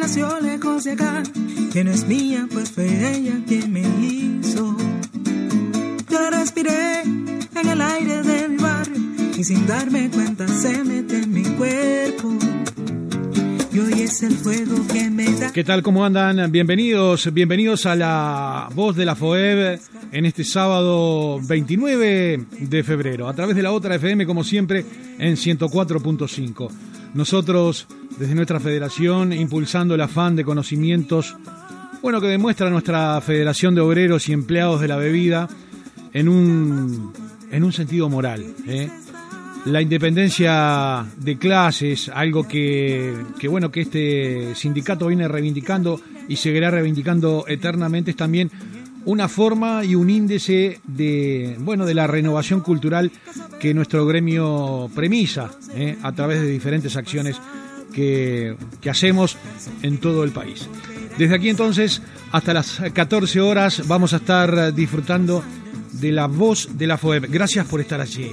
nació lejos de acá, que no es mía, pues fue ella quien me hizo. Yo la respiré en el aire de mi barrio y sin darme cuenta se mete en mi cuerpo. Y hoy es el fuego que me da. ¿Qué tal? ¿Cómo andan? Bienvenidos a La Voz de la FOEB en este sábado 29 de febrero, a través de la otra FM, como siempre, en 104.5. Nosotros, desde nuestra federación, impulsando el afán de conocimientos, bueno, que demuestra nuestra Federación de Obreros y Empleados de la Bebida en un sentido moral, La independencia de clases, algo que este sindicato viene reivindicando y seguirá reivindicando eternamente, es también una forma y un índice de la renovación cultural que nuestro gremio premisa, a través de diferentes acciones que hacemos en todo el país. Desde aquí entonces hasta las 14 horas vamos a estar disfrutando de La Voz de la FOEB. Gracias por estar allí.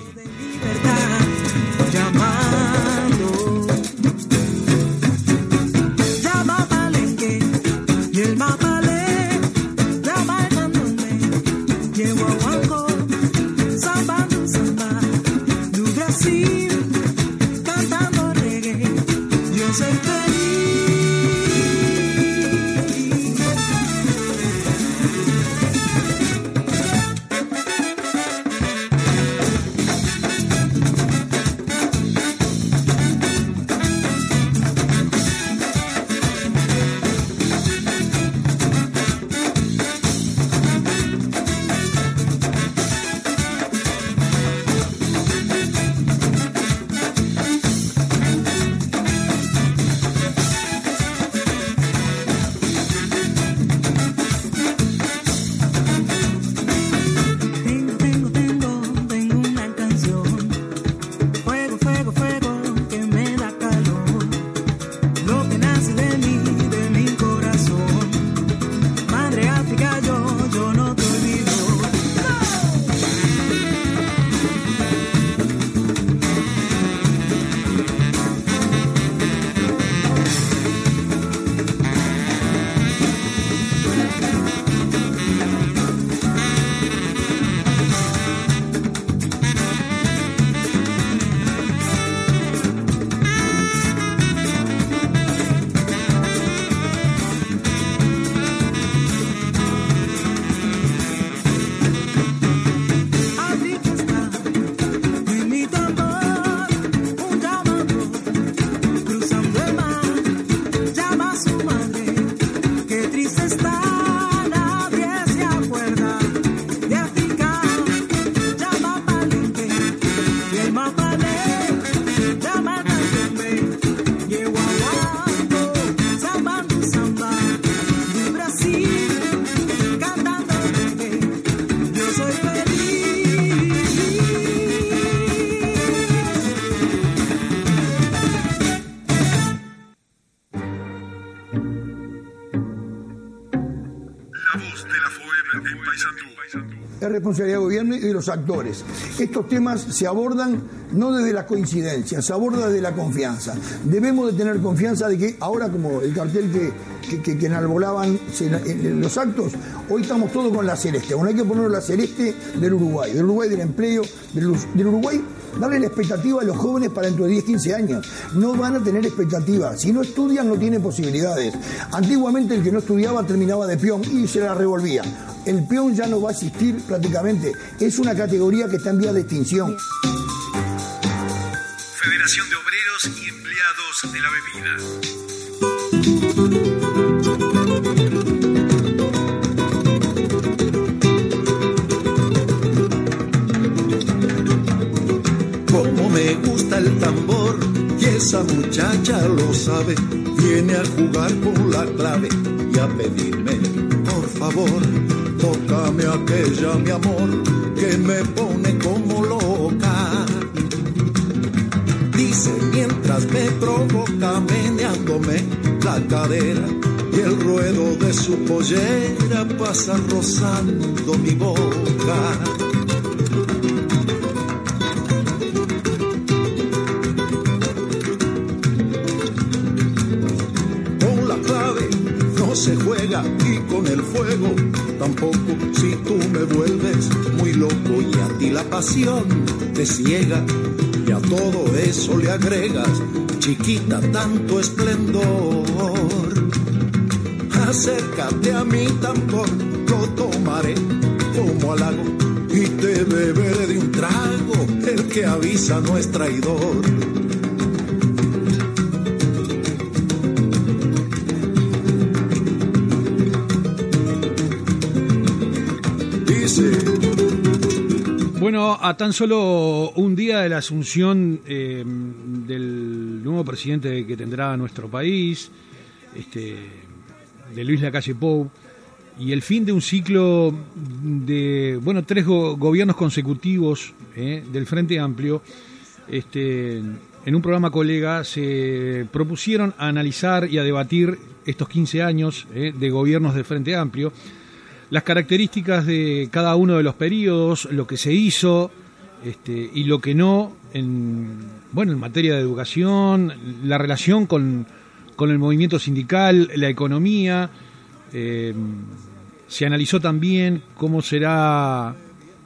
Llama Palenque y el Mapalé, llama el Candombe y el Guaguancó, samba do samba do Brasil, cantando reggae, yo soy feliz. Responsabilidad del gobierno y de los actores. Estos temas se abordan no desde la coincidencia, se aborda desde la confianza. Debemos de tener confianza de que ahora, como el cartel que enarbolaban los actos, hoy estamos todos con la celeste. Bueno, hay que poner la celeste del Uruguay del empleo, del Uruguay, darle la expectativa a los jóvenes para dentro de 10, 15 años. No van a tener expectativa. Si no estudian, no tienen posibilidades. Antiguamente el que no estudiaba terminaba de peón y se la revolvía. El peón ya no va a existir prácticamente. Es una categoría que está en vía de extinción. Federación de Obreros y Empleados de la Bebida. Como me gusta el tambor y esa muchacha lo sabe, viene a jugar con la clave y a pedirme, por favor, tócame aquella, mi amor, que me pone como loca. Dice mientras me provoca meneándome la cadera y el ruedo de su pollera pasa rozando mi boca. Con la clave se juega y con el fuego tampoco, si tú me vuelves muy loco y a ti la pasión te ciega y a todo eso le agregas, chiquita, tanto esplendor. Acércate a mi tambor, lo tomaré como halago y te beberé de un trago, el que avisa no es traidor. Bueno, a tan solo un día de la asunción del nuevo presidente que tendrá nuestro país, de Luis Lacalle Pou, y el fin de un ciclo de 3 gobiernos consecutivos del Frente Amplio, en un programa colega se propusieron a analizar y a debatir estos 15 años de gobiernos del Frente Amplio, las características de cada uno de los periodos, lo que se hizo y lo que no en materia de educación, la relación con el movimiento sindical, la economía. Se analizó también cómo sería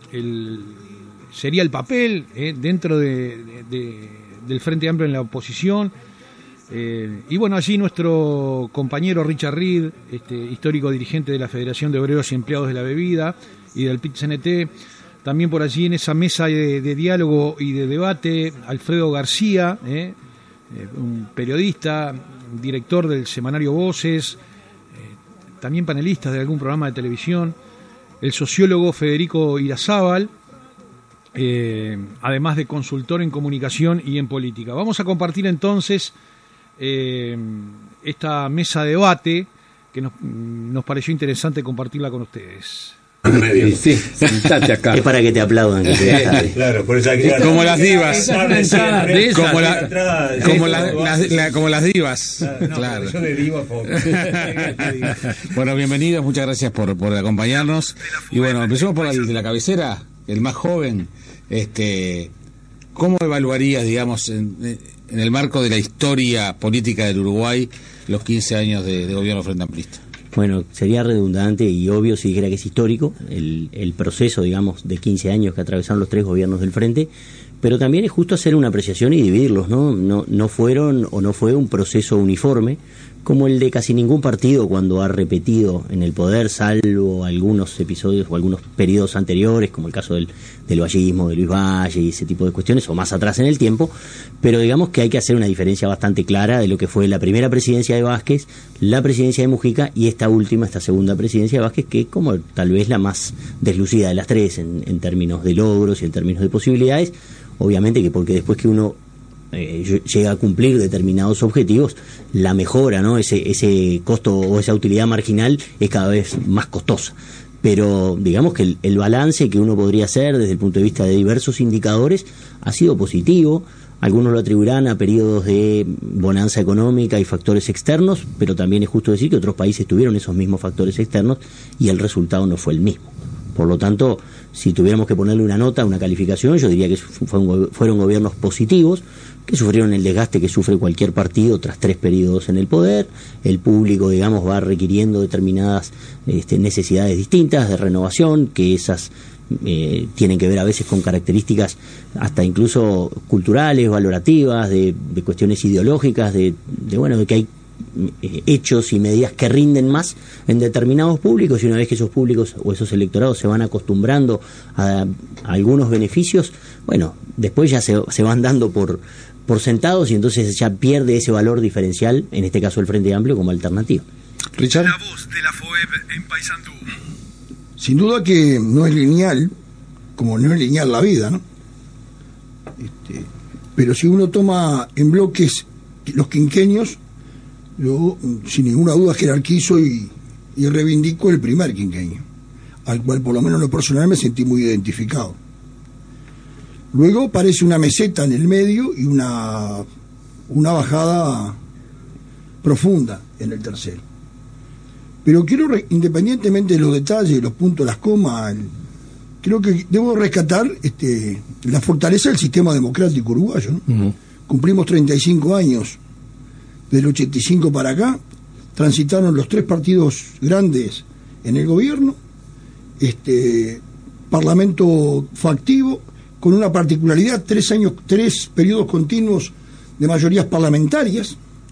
el papel dentro del Frente Amplio en la oposición. Y allí nuestro compañero Richard Reed, histórico dirigente de la Federación de Obreros y Empleados de la Bebida y del PIT-CNT, también por allí en esa mesa de diálogo y de debate, Alfredo García, un periodista, director del semanario Voces, también panelistas de algún programa de televisión, el sociólogo Federico Irazábal, además de consultor en comunicación y en política. Vamos a compartir entonces esta mesa de debate que nos pareció interesante compartirla con ustedes. Sí, sentate acá. Es para que te aplaudan. Claro, por eso como las divas. Como las divas. Claro. Yo de diva poco. Bueno, bienvenidos, muchas gracias por acompañarnos. Y bueno, empecemos por el de la cabecera, el más joven. ¿Cómo evaluarías, digamos, en el marco de la historia política del Uruguay, los 15 años de gobierno frente amplista? Bueno, sería redundante y obvio si dijera que es histórico el proceso, digamos, de 15 años que atravesaron los 3 gobiernos del Frente, pero también es justo hacer una apreciación y dividirlos, ¿no? No fueron o no fue un proceso uniforme como el de casi ningún partido cuando ha repetido en el poder, salvo algunos episodios o algunos periodos anteriores, como el caso del vallismo, de Luis Valle y ese tipo de cuestiones, o más atrás en el tiempo, pero digamos que hay que hacer una diferencia bastante clara de lo que fue la primera presidencia de Vázquez, la presidencia de Mujica y esta segunda presidencia de Vázquez, que es como tal vez la más deslucida de las 3 en términos de logros y en términos de posibilidades, obviamente que porque después que uno llega a cumplir determinados objetivos, la mejora, ¿no? Ese costo o esa utilidad marginal es cada vez más costosa. Pero digamos que el balance que uno podría hacer desde el punto de vista de diversos indicadores ha sido positivo. Algunos lo atribuirán a periodos de bonanza económica y factores externos, pero también es justo decir que otros países tuvieron esos mismos factores externos y el resultado no fue el mismo. Por lo tanto, si tuviéramos que ponerle una nota, una calificación, yo diría que fueron gobiernos positivos, que sufrieron el desgaste que sufre cualquier partido tras 3 periodos en el poder. El público, digamos, va requiriendo determinadas necesidades distintas de renovación, que esas tienen que ver a veces con características hasta incluso culturales, valorativas, de cuestiones ideológicas, de que hay hechos y medidas que rinden más en determinados públicos, y una vez que esos públicos o esos electorados se van acostumbrando a algunos beneficios, bueno, después ya se van dando por sentados y entonces ya pierde ese valor diferencial, en este caso el Frente Amplio, como alternativa. Richard. La voz de la FOEB en Paysandú. Sin duda que no es lineal, como no es lineal la vida, ¿no? Pero si uno toma en bloques los quinquenios, yo sin ninguna duda jerarquizo y reivindico el primer quinquenio, al cual por lo menos en lo personal me sentí muy identificado. Luego parece una meseta en el medio y una bajada profunda en el tercero. Pero quiero, independientemente de los detalles, los puntos, las comas, creo que debo rescatar la fortaleza del sistema democrático uruguayo, ¿no? Uh-huh. Cumplimos 35 años del 85 para acá, transitaron los 3 partidos grandes en el gobierno, Parlamento factivo, con una particularidad, 3 periodos continuos de mayorías parlamentarias,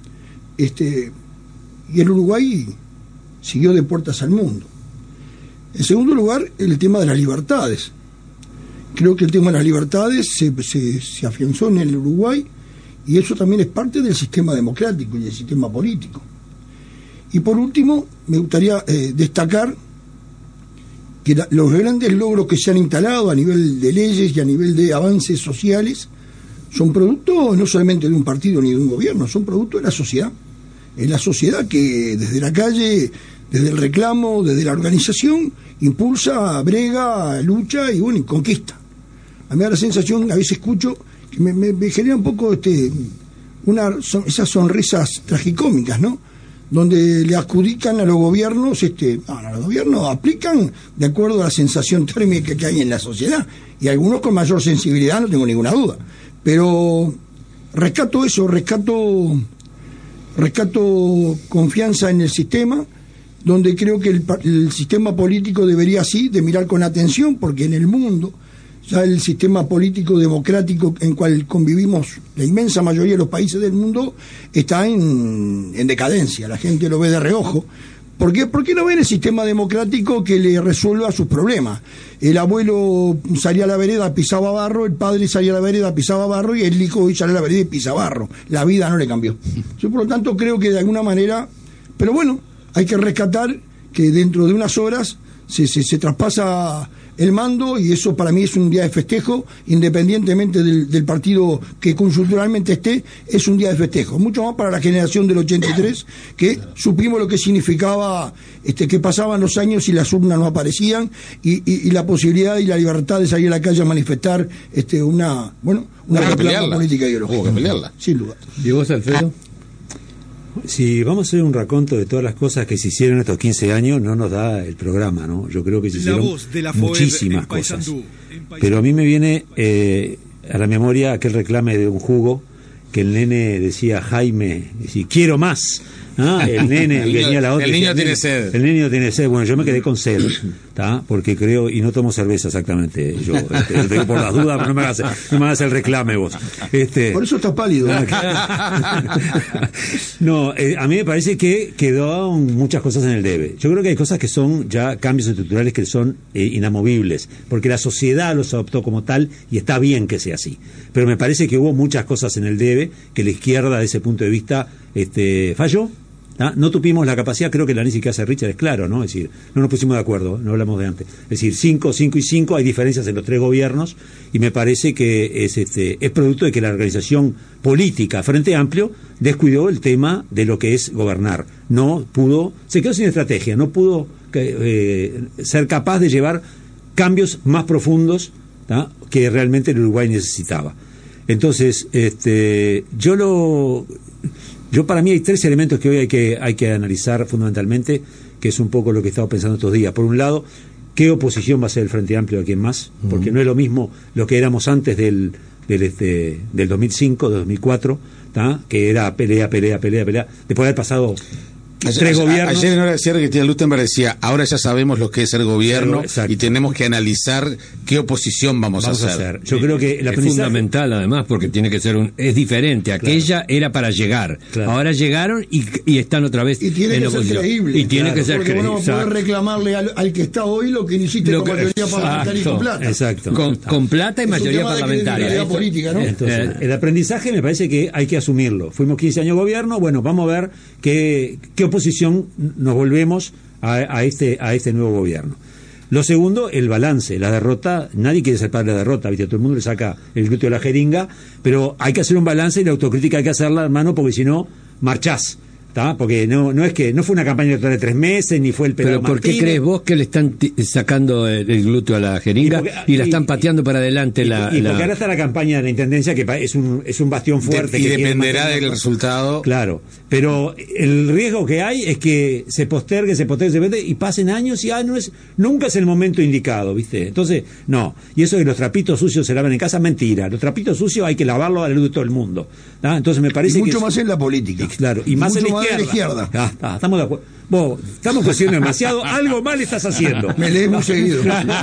y el Uruguay siguió de puertas al mundo. En segundo lugar, el tema de las libertades. Creo que el tema de las libertades se afianzó en el Uruguay, y eso también es parte del sistema democrático y del sistema político. Y por último, me gustaría destacar que los grandes logros que se han instalado a nivel de leyes y a nivel de avances sociales son producto no solamente de un partido ni de un gobierno, son producto de la sociedad. Es la sociedad que desde la calle, desde el reclamo, desde la organización, impulsa, brega, lucha y bueno, y conquista. A mí me da la sensación, a veces escucho, que me genera un poco esas sonrisas tragicómicas, ¿no? Donde le adjudican a los gobiernos, los gobiernos aplican de acuerdo a la sensación térmica que hay en la sociedad, y algunos con mayor sensibilidad, no tengo ninguna duda. Pero rescato eso, rescato confianza en el sistema, donde creo que el sistema político debería así de mirar con atención, porque en el mundo ya el sistema político democrático en cual convivimos la inmensa mayoría de los países del mundo está en decadencia, la gente lo ve de reojo. ¿Por qué? Porque no ven el sistema democrático que le resuelva sus problemas. El abuelo salía a la vereda, pisaba barro, el padre salía a la vereda, pisaba barro, y el hijo hoy sale a la vereda y pisa barro. La vida no le cambió. Yo, por lo tanto, creo que de alguna manera, pero bueno, hay que rescatar que dentro de unas horas se traspasa el mando, y eso para mí es un día de festejo, independientemente del partido que conjunturalmente esté, es un día de festejo, mucho más para la generación del 83, que supimos lo que significaba que pasaban los años y las urnas no aparecían, y la posibilidad y la libertad de salir a la calle a manifestar una reclama política ideológica. Hubo que pelearla. Sin duda. ¿Y vos, Alfredo? Si vamos a hacer un raconto de todas las cosas que se hicieron estos 15 años, no nos da el programa, ¿no? Yo creo que se hicieron muchísimas cosas. Pero a mí me viene a la memoria aquel reclame de un jugo que el nene decía, Jaime, decía, quiero más. ¿Ah? El nene venía a la otra. El niño tiene sed. El niño tiene sed. Bueno, yo me quedé con sed, ¿tá? Porque creo, y no tomo cerveza exactamente. Yo por las dudas, pero no me hagas el reclame vos. Por eso estás pálido. No, a mí me parece que quedó muchas cosas en el debe. Yo creo que hay cosas que son ya cambios estructurales que son inamovibles, porque la sociedad los adoptó como tal, y está bien que sea así. Pero me parece que hubo muchas cosas en el debe que la izquierda, de ese punto de vista, falló. No tuvimos la capacidad, creo que el análisis que hace Richard es claro, ¿no? Es decir, no nos pusimos de acuerdo, no hablamos de antes. Es decir, 5 y 5, hay diferencias en los 3 gobiernos, y me parece que es producto de que la organización política Frente Amplio descuidó el tema de lo que es gobernar. No pudo, se quedó sin estrategia, no pudo ser capaz de llevar cambios más profundos, ¿tá? Que realmente el Uruguay necesitaba. Entonces, yo para mí hay 3 elementos que hoy hay que analizar fundamentalmente, que es un poco lo que he estado pensando estos días. Por un lado, ¿qué oposición va a ser el Frente Amplio a quién más? Porque no es lo mismo lo que éramos antes del 2005, del 2004, ¿tá? Que era pelea. Después de haber pasado 3 gobiernos. Ayer en hora decía que Cristina Lustenberg decía, ahora ya sabemos lo que es el gobierno, y tenemos que analizar qué oposición vamos a hacer. Yo creo que es fundamental, además, porque tiene que ser es diferente. Aquella era para llegar. Claro. Ahora llegaron y están otra vez y tiene que ser creíble. Y tiene que ser creíble. Porque uno puede reclamarle al que está hoy lo que hiciste con mayoría parlamentaria y con plata. Exacto. Con plata y mayoría parlamentaria. Política, ¿no? Entonces, el aprendizaje me parece que hay que asumirlo. Fuimos 15 años gobierno, bueno, vamos a ver qué oposición nos volvemos a este nuevo gobierno. Lo segundo, el balance, la derrota. Nadie quiere ser padre de la derrota, ¿viste? Todo el mundo le saca el glúteo de la jeringa, pero hay que hacer un balance, y la autocrítica hay que hacerla, hermano, porque si no, marchás. ¿Tá? Porque no es que no fue una campaña de 3 meses, ni fue el Pedro Martínez. ¿Pero por qué crees vos que le están sacando el glúteo a la jeringa y la están pateando para adelante? Porque ahora está la campaña de la Intendencia, que es un bastión fuerte. Y dependerá del resultado. Claro, pero el riesgo que hay es que se postergue, y pasen años, y nunca es el momento indicado, ¿viste? Entonces, no. Y eso de los trapitos sucios se lavan en casa, mentira. Los trapitos sucios hay que lavarlos a la luz de todo el mundo. ¿Tá? Entonces me parece y mucho más en la política. Claro, y más en la izquierda. de la izquierda. Estamos de acuerdo. Vos, estamos cuestionando demasiado, algo mal estás haciendo. Me lees muy seguido.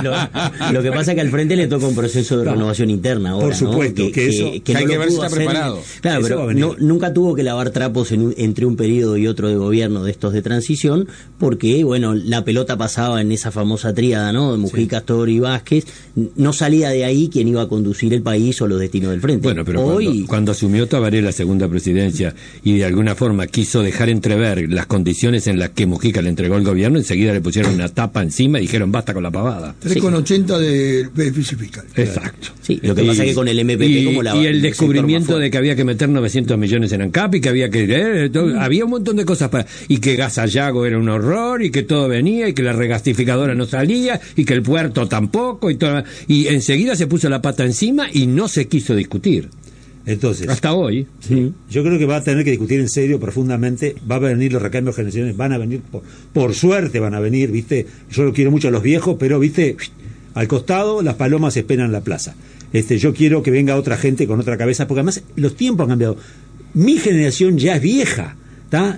Lo que pasa es que al frente le toca un proceso de renovación interna ahora. Por supuesto, ¿no? que eso que hay no que ver si pudo está hacer. preparado. Claro, Eso pero nunca tuvo que lavar trapos entre un periodo y otro de gobierno de estos de transición, porque, bueno, la pelota pasaba en esa famosa tríada, ¿no? De Mujica, Toro y Vázquez. No salía de ahí quien iba a conducir el país o los destinos del frente. Bueno, pero hoy cuando asumió Tabaré la segunda presidencia y de alguna forma quiso dejar entrever las condiciones en las que Mujica le entregó el gobierno, enseguida le pusieron una tapa encima y dijeron basta con la pavada. 3,80 de beneficio fiscal. Exacto. Sí, lo que pasa es que con el MPP como la y el descubrimiento de que había que meter 900 millones en ANCAP y que había que había un montón de cosas y que Gasallago era un horror y que todo venía y que la regasificadora no salía y que el puerto tampoco y enseguida se puso la pata encima y no se quiso discutir. Entonces, hasta hoy. Sí. Yo creo que va a tener que discutir en serio, profundamente. Va a venir los recambios generacionales, van a venir, por suerte van a venir, ¿viste? Yo lo quiero mucho a los viejos, pero, ¿viste? Al costado, las palomas esperan en la plaza. Yo quiero que venga otra gente con otra cabeza, porque además los tiempos han cambiado. Mi generación ya es vieja, ¿tá?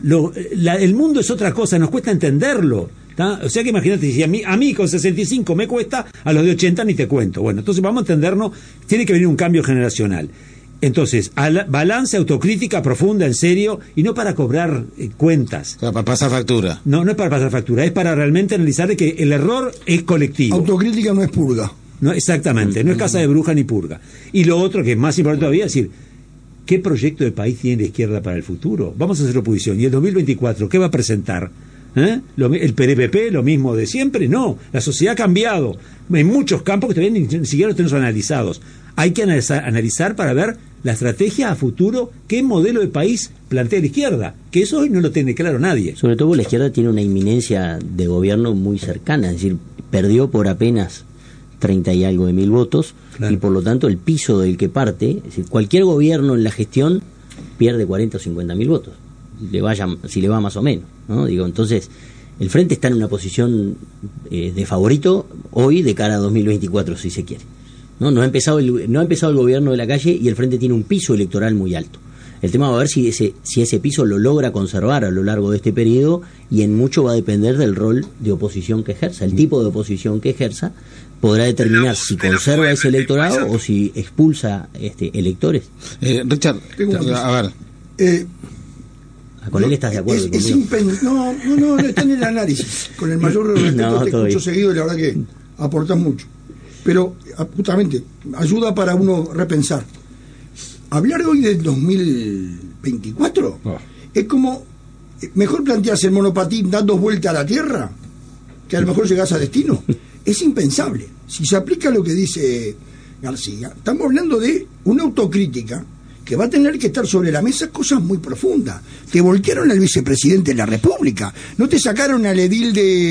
El mundo es otra cosa, nos cuesta entenderlo. ¿Tá? O sea que imagínate, si a mí con 65 me cuesta, a los de 80 ni te cuento. Bueno, entonces vamos a entendernos, tiene que venir un cambio generacional. Entonces, balance, autocrítica profunda, en serio, y no para cobrar cuentas. Para pasar factura. No es para pasar factura, es para realmente analizar que el error es colectivo. Autocrítica no es purga. No, exactamente, no es casa de bruja ni purga. Y lo otro, que es más importante todavía, es decir, ¿qué proyecto de país tiene la izquierda para el futuro? Vamos a hacer oposición. ¿Y el 2024 qué va a presentar? ¿El PRPP, lo mismo de siempre? No, la sociedad ha cambiado en muchos campos que todavía ni siquiera los tenemos analizados. Hay que analizar para ver la estrategia a futuro, qué modelo de país plantea la izquierda, que eso hoy no lo tiene claro nadie. Sobre todo la izquierda tiene una inminencia de gobierno muy cercana, es decir, perdió por apenas 30 y algo de mil votos, claro. Y por lo tanto el piso del que parte, es decir, cualquier gobierno en la gestión pierde 40 o 50 mil votos, si le va más o menos, ¿no? Entonces el Frente está en una posición de favorito hoy de cara a 2024, si se quiere. No ha empezado el gobierno de la calle y el Frente tiene un piso electoral muy alto. El tema va a ver si ese piso lo logra conservar a lo largo de este periodo, y en mucho va a depender del rol de oposición que ejerza. El tipo de oposición que ejerza podrá determinar si conserva ese electorado o si expulsa electores. Richard, a ver. Con él estás de acuerdo. No, está en el análisis. Con el mayor respeto te escucho seguido y la verdad que aportas mucho. Pero justamente ayuda para uno repensar. Hablar hoy del 2024 es como mejor plantearse el monopatín dando vuelta a la Tierra, que a lo mejor llegás a destino. Es impensable. Si se aplica lo que dice García, estamos hablando de una autocrítica que va a tener que estar sobre la mesa cosas muy profundas. Te voltearon al vicepresidente de la República, no te sacaron al edil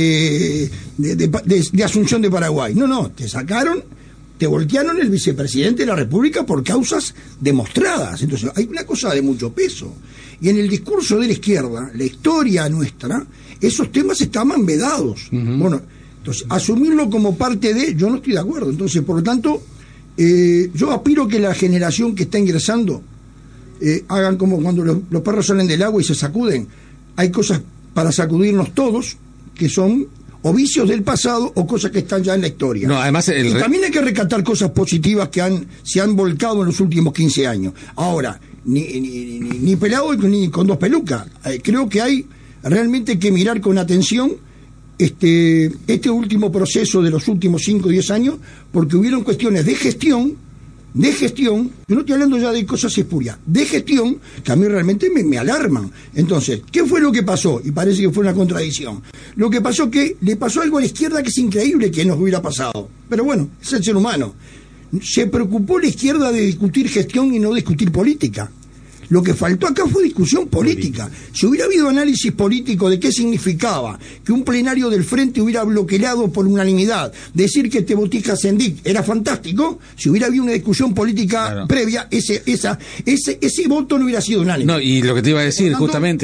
de Asunción de Paraguay, no, te voltearon el vicepresidente de la República por causas demostradas. Entonces hay una cosa de mucho peso. Y en el discurso de la izquierda, la historia nuestra, esos temas estaban vedados. Uh-huh. Bueno, entonces asumirlo como parte de, yo no estoy de acuerdo. Entonces, por lo tanto, yo aspiro que la generación que está ingresando hagan como cuando los perros salen del agua y se sacuden. Hay cosas para sacudirnos todos que son o vicios del pasado o cosas que están ya en la historia. No, además también hay que rescatar cosas positivas que se han volcado en los últimos 15 años. Ahora, ni pelado ni con dos pelucas. Creo que hay realmente que mirar con atención este último proceso de los últimos 5 o 10 años, porque hubieron cuestiones de gestión, yo no estoy hablando ya de cosas espurias, de gestión, que a mí realmente me alarman. Entonces, ¿qué fue lo que pasó? Y parece que fue una contradicción. Lo que pasó que le pasó algo a la izquierda que es increíble que nos hubiera pasado. Pero bueno, es el ser humano. Se preocupó la izquierda de discutir gestión y no discutir política. Lo que faltó acá fue discusión política. Si hubiera habido análisis político de qué significaba que un plenario del Frente hubiera bloqueado por unanimidad, decir que este Botija Sendic era fantástico, si hubiera habido una discusión política previa, ese voto no hubiera sido unánime. No, y lo que te iba a decir, justamente,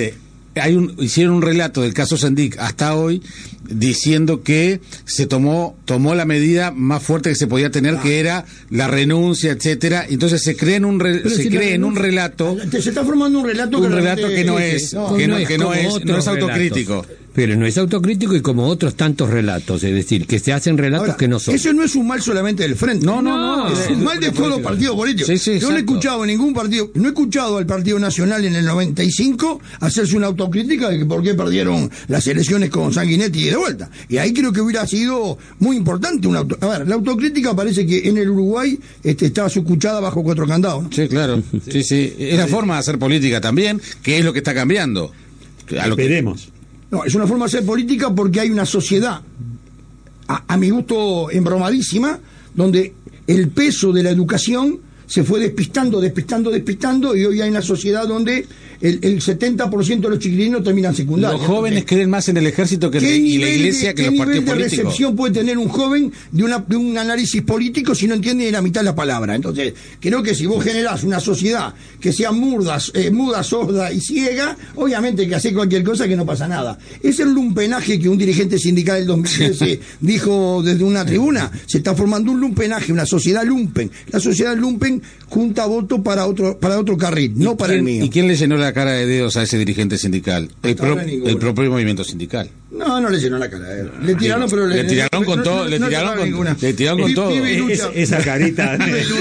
hicieron un relato del caso Sendik hasta hoy, diciendo que se tomó la medida más fuerte que se podía tener, que era la renuncia, etcétera. Entonces se cree en un relato. Se está formando un relato que no es autocrítico. Pero no es autocrítico, y como otros tantos relatos, es decir, que se hacen relatos ahora, que no son. Eso no es un mal solamente del Frente. No. Es un mal de todos los partidos políticos. Sí, yo no he escuchado ningún partido, no he escuchado al Partido Nacional en el 95 hacerse una autocrítica de que por qué perdieron las elecciones con Sanguinetti de vuelta. Y ahí creo que hubiera sido muy importante la autocrítica. Parece que en el Uruguay estaba subcuchada bajo 4 candados, ¿no? Sí, claro. Sí. Es la forma de hacer política también, que es lo que está cambiando. Esperemos. No, es una forma de hacer política porque hay una sociedad, a mi gusto, embromadísima, donde el peso de la educación se fue despistando, y hoy hay una sociedad donde el 70% de los chiquilinos terminan secundaria. Los jóvenes creen más en el ejército y la iglesia que los partidos políticos. ¿Qué nivel de recepción puede tener un joven de un análisis político si no entiende ni la mitad de la palabra? Entonces, creo que si vos generás una sociedad que sea muda, sorda y ciega, obviamente que hace cualquier cosa que no pasa nada. Es el lumpenaje que un dirigente sindical del 2013 dijo desde una tribuna. Se está formando un lumpenaje, una sociedad lumpen. La sociedad lumpen junta voto para otro carril, no para el mío. ¿Y quién le llenó la cara de dedos a ese dirigente sindical? El propio movimiento sindical. No le llenó la cara. Le tiraron, pero le tiraron con todo. Le tiraron con todo. Esa carita.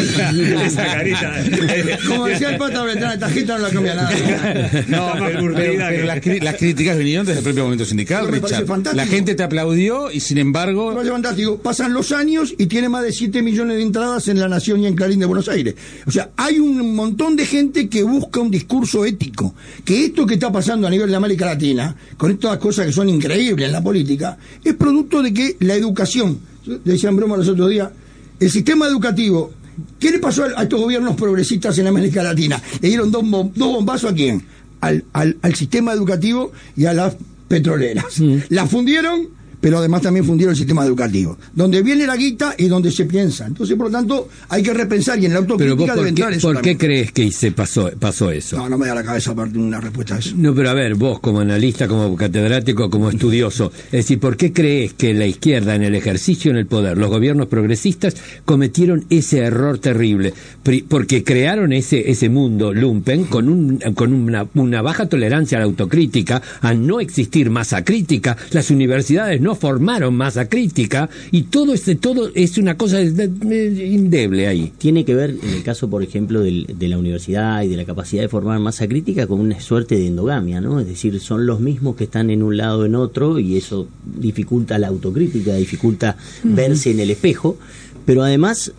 Como decía el Pata Beltrán, esta tarjeta no la cambia nada. No, pero las críticas vinieron desde el propio movimiento sindical, Richard. La gente te aplaudió y sin embargo... Me parece fantástico. Pasan los años y tiene más de 7 millones de entradas en La Nación y en Clarín de Buenos Aires. O sea, hay un montón de gente que busca un discurso ético. Que esto que está pasando a nivel de América Latina, con estas cosas que son increíbles en la política, es producto de que la educación, decían broma los otros días, el sistema educativo, ¿qué le pasó a estos gobiernos progresistas en América Latina? Le dieron dos bombazos a quién, al sistema educativo y a las petroleras. La fundieron, pero además también fundieron el sistema educativo, donde viene la guita y donde se piensa. Entonces, por lo tanto, hay que repensar, y en la autocrítica debe entrar eso. ¿Por qué crees que se pasó eso? No me da la cabeza aparte una respuesta a eso. No, pero a ver, vos como analista, como catedrático, como estudioso, es decir, ¿por qué crees que la izquierda, en el ejercicio en el poder, los gobiernos progresistas cometieron ese error terrible? Porque crearon ese mundo lumpen con una baja tolerancia a la autocrítica, a no existir masa crítica. Las universidades no formaron masa crítica, y todo es una cosa indeble ahí. Tiene que ver, en el caso, por ejemplo, de la universidad y de la capacidad de formar masa crítica, con una suerte de endogamia, ¿no? Es decir, son los mismos que están en un lado o en otro, y eso dificulta la autocrítica, dificulta verse en el espejo. Pero además,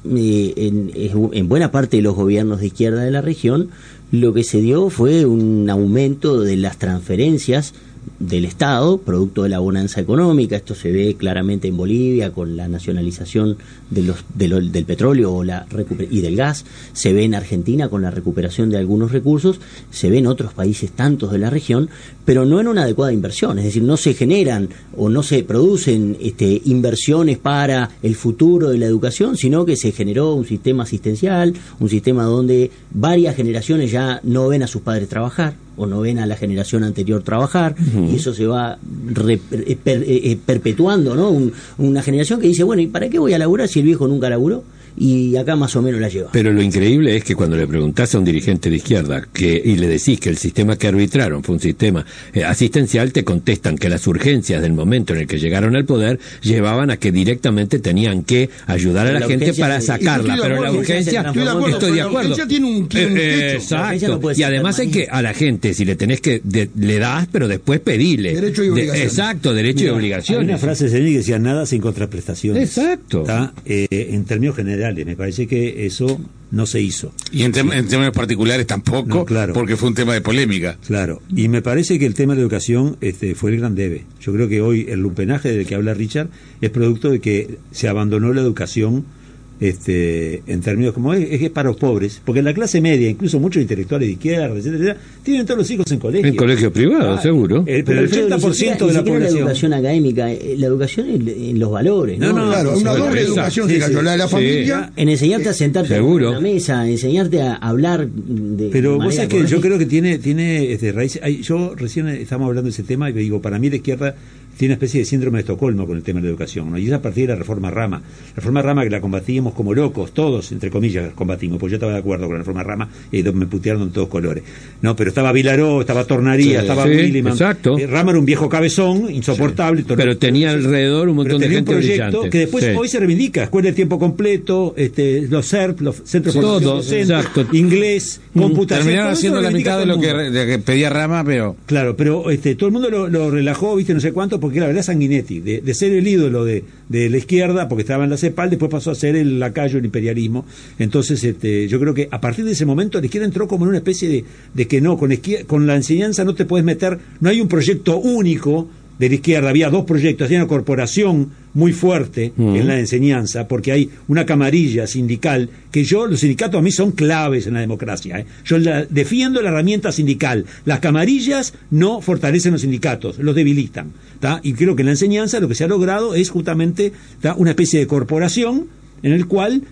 en buena parte de los gobiernos de izquierda de la región, lo que se dio fue un aumento de las transferencias del Estado, producto de la bonanza económica. Esto se ve claramente en Bolivia con la nacionalización del petróleo y del gas, se ve en Argentina con la recuperación de algunos recursos, se ve en otros países tantos de la región, pero no en una adecuada inversión. Es decir, no se generan o no se producen inversiones para el futuro de la educación, sino que se generó un sistema asistencial, un sistema donde varias generaciones ya no ven a sus padres trabajar o no ven a la generación anterior trabajar, y eso se va perpetuando, ¿no? Una generación que dice, bueno, ¿y para qué voy a laburar si el viejo nunca laburó? Y acá más o menos la lleva. Pero lo increíble es que cuando le preguntás a un dirigente de izquierda y le decís que el sistema que arbitraron fue un sistema asistencial, te contestan que las urgencias del momento en el que llegaron al poder llevaban a que directamente tenían que ayudar a la gente para sacarla. Pero la urgencia, estoy de acuerdo. La urgencia tiene un techo. Exacto. Y además hay que, a la gente, si le tenés que, le das, pero después pedile. Derecho y obligación. Exacto, derecho y obligación. Hay una frase de Zelig que decía, nada sin contraprestaciones. Exacto. En términos generales, me parece que eso no se hizo. Y en términos particulares tampoco, no, claro, porque fue un tema de polémica. Claro, y me parece que el tema de la educación fue el gran debe. Yo creo que hoy el lumpenaje del que habla Richard es producto de que se abandonó la educación en términos como es para los pobres, porque la clase media, incluso muchos intelectuales de izquierda, etcétera, tienen todos los hijos en colegio. En colegio privado, seguro. Pero el 80% de la población. La educación académica, la educación en los valores. Claro, una doble educación, la de la familia. En enseñarte a sentarte en la mesa, enseñarte a hablar de. Pero vos sabés que yo creo que tiene raíces. Yo recién estábamos hablando de ese tema y digo, para mí la izquierda tiene una especie de síndrome de Estocolmo con el tema de la educación, ¿no? Y es a partir de la Reforma Rama. La Reforma Rama que la combatíamos como locos, todos, entre comillas, combatimos, pues yo estaba de acuerdo con la Reforma Rama y me putearon en todos colores. No, pero estaba Vilaró, estaba Tornaría, estaba Williman. Exacto. Rama era un viejo cabezón, insoportable. Pero tenía alrededor un montón de gente brillante. Que después hoy se reivindica, escuela de tiempo completo, los CERP, los centros de formación docente, inglés, computación. Terminaron haciendo la mitad de lo que pedía Rama, pero... Claro, pero todo el mundo lo relajó, viste, no sé cuánto, porque la verdad Sanguinetti, de ser el ídolo de la izquierda, porque estaba en la CEPAL, después pasó a ser el lacayo del imperialismo. Entonces, yo creo que a partir de ese momento la izquierda entró como en una especie de que no, con la enseñanza no te puedes meter, no hay un proyecto único de la izquierda, había dos proyectos, había una corporación muy fuerte en la enseñanza, porque hay una camarilla sindical, que los sindicatos a mí son claves en la democracia, Yo defiendo la herramienta sindical, las camarillas no fortalecen los sindicatos, los debilitan, y creo que en la enseñanza lo que se ha logrado es justamente una especie de corporación en el cual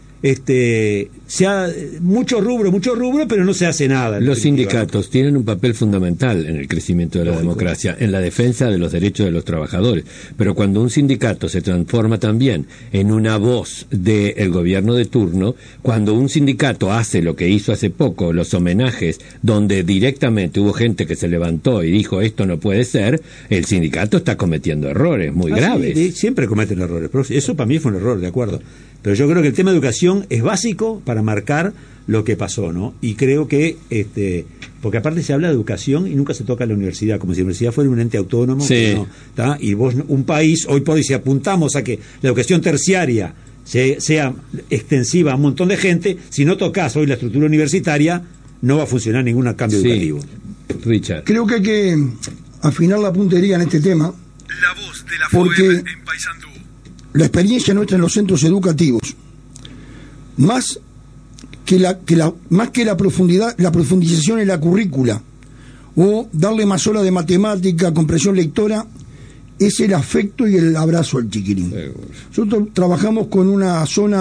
sea mucho rubro, pero no se hace nada. Los sindicatos tienen un papel fundamental en el crecimiento de la democracia, en la defensa de los derechos de los trabajadores. Pero cuando un sindicato se transforma también en una voz del gobierno de turno, cuando un sindicato hace lo que hizo hace poco, los homenajes, donde directamente hubo gente que se levantó y dijo esto no puede ser, el sindicato está cometiendo errores muy graves. Sí, siempre cometen errores, pero eso para mí fue un error, de acuerdo. Pero yo creo que el tema de educación es básico para marcar lo que pasó, ¿no? Y creo que, porque aparte se habla de educación y nunca se toca la universidad, como si la universidad fuera un ente autónomo. Sí. ¿No? Y vos, un país, hoy por hoy, si apuntamos a que la educación terciaria sea extensiva a un montón de gente, si no tocas hoy la estructura universitaria, no va a funcionar ningún cambio educativo. Richard. Creo que hay que afinar la puntería en este tema. La voz de la porque FOEB en Paysandú. La experiencia nuestra en los centros educativos, más que la profundización en la currícula o darle más horas de matemática, comprensión lectora, es el afecto y el abrazo al chiquilín. Nosotros trabajamos con una zona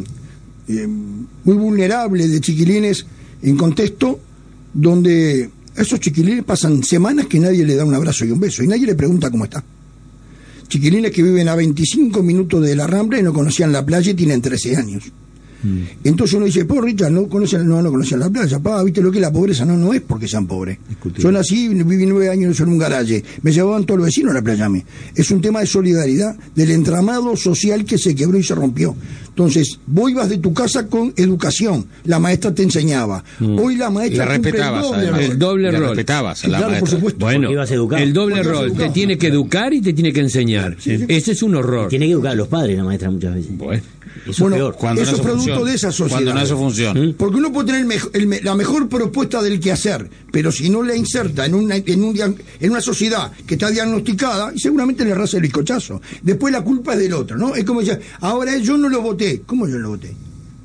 muy vulnerable de chiquilines en contexto donde esos chiquilines pasan semanas que nadie le da un abrazo y un beso y nadie le pregunta cómo está. Chiquilines que viven a 25 minutos de la Rambla y no conocían la playa y tienen 13 años. Entonces uno dice, Richard, no conocían la playa, ¿viste lo que es la pobreza? No es porque sean pobres. Yo nací, viví 9 años en un garaje, me llevaban todos los vecinos a la playa. Es un tema de solidaridad, del entramado social que se quebró y se rompió. Entonces, vos ibas de tu casa con educación, la maestra te enseñaba. Hoy la maestra la respetabas, el doble rol. Respetabas a la claro, maestra. por supuesto. Bueno, el doble rol, te tiene que educar y te tiene que enseñar. Ese es un horror. Tiene que educar a los padres la maestra muchas veces. Eso es peor. Eso es producto de esa sociedad. Cuando no eso funciona. Porque uno puede tener la mejor propuesta del quehacer, pero si no la inserta en una sociedad que está diagnosticada, y seguramente le raza el bizcochazo. Después la culpa es del otro, ¿no? Es como decir, ahora yo no lo voté. ¿Cómo yo no lo voté?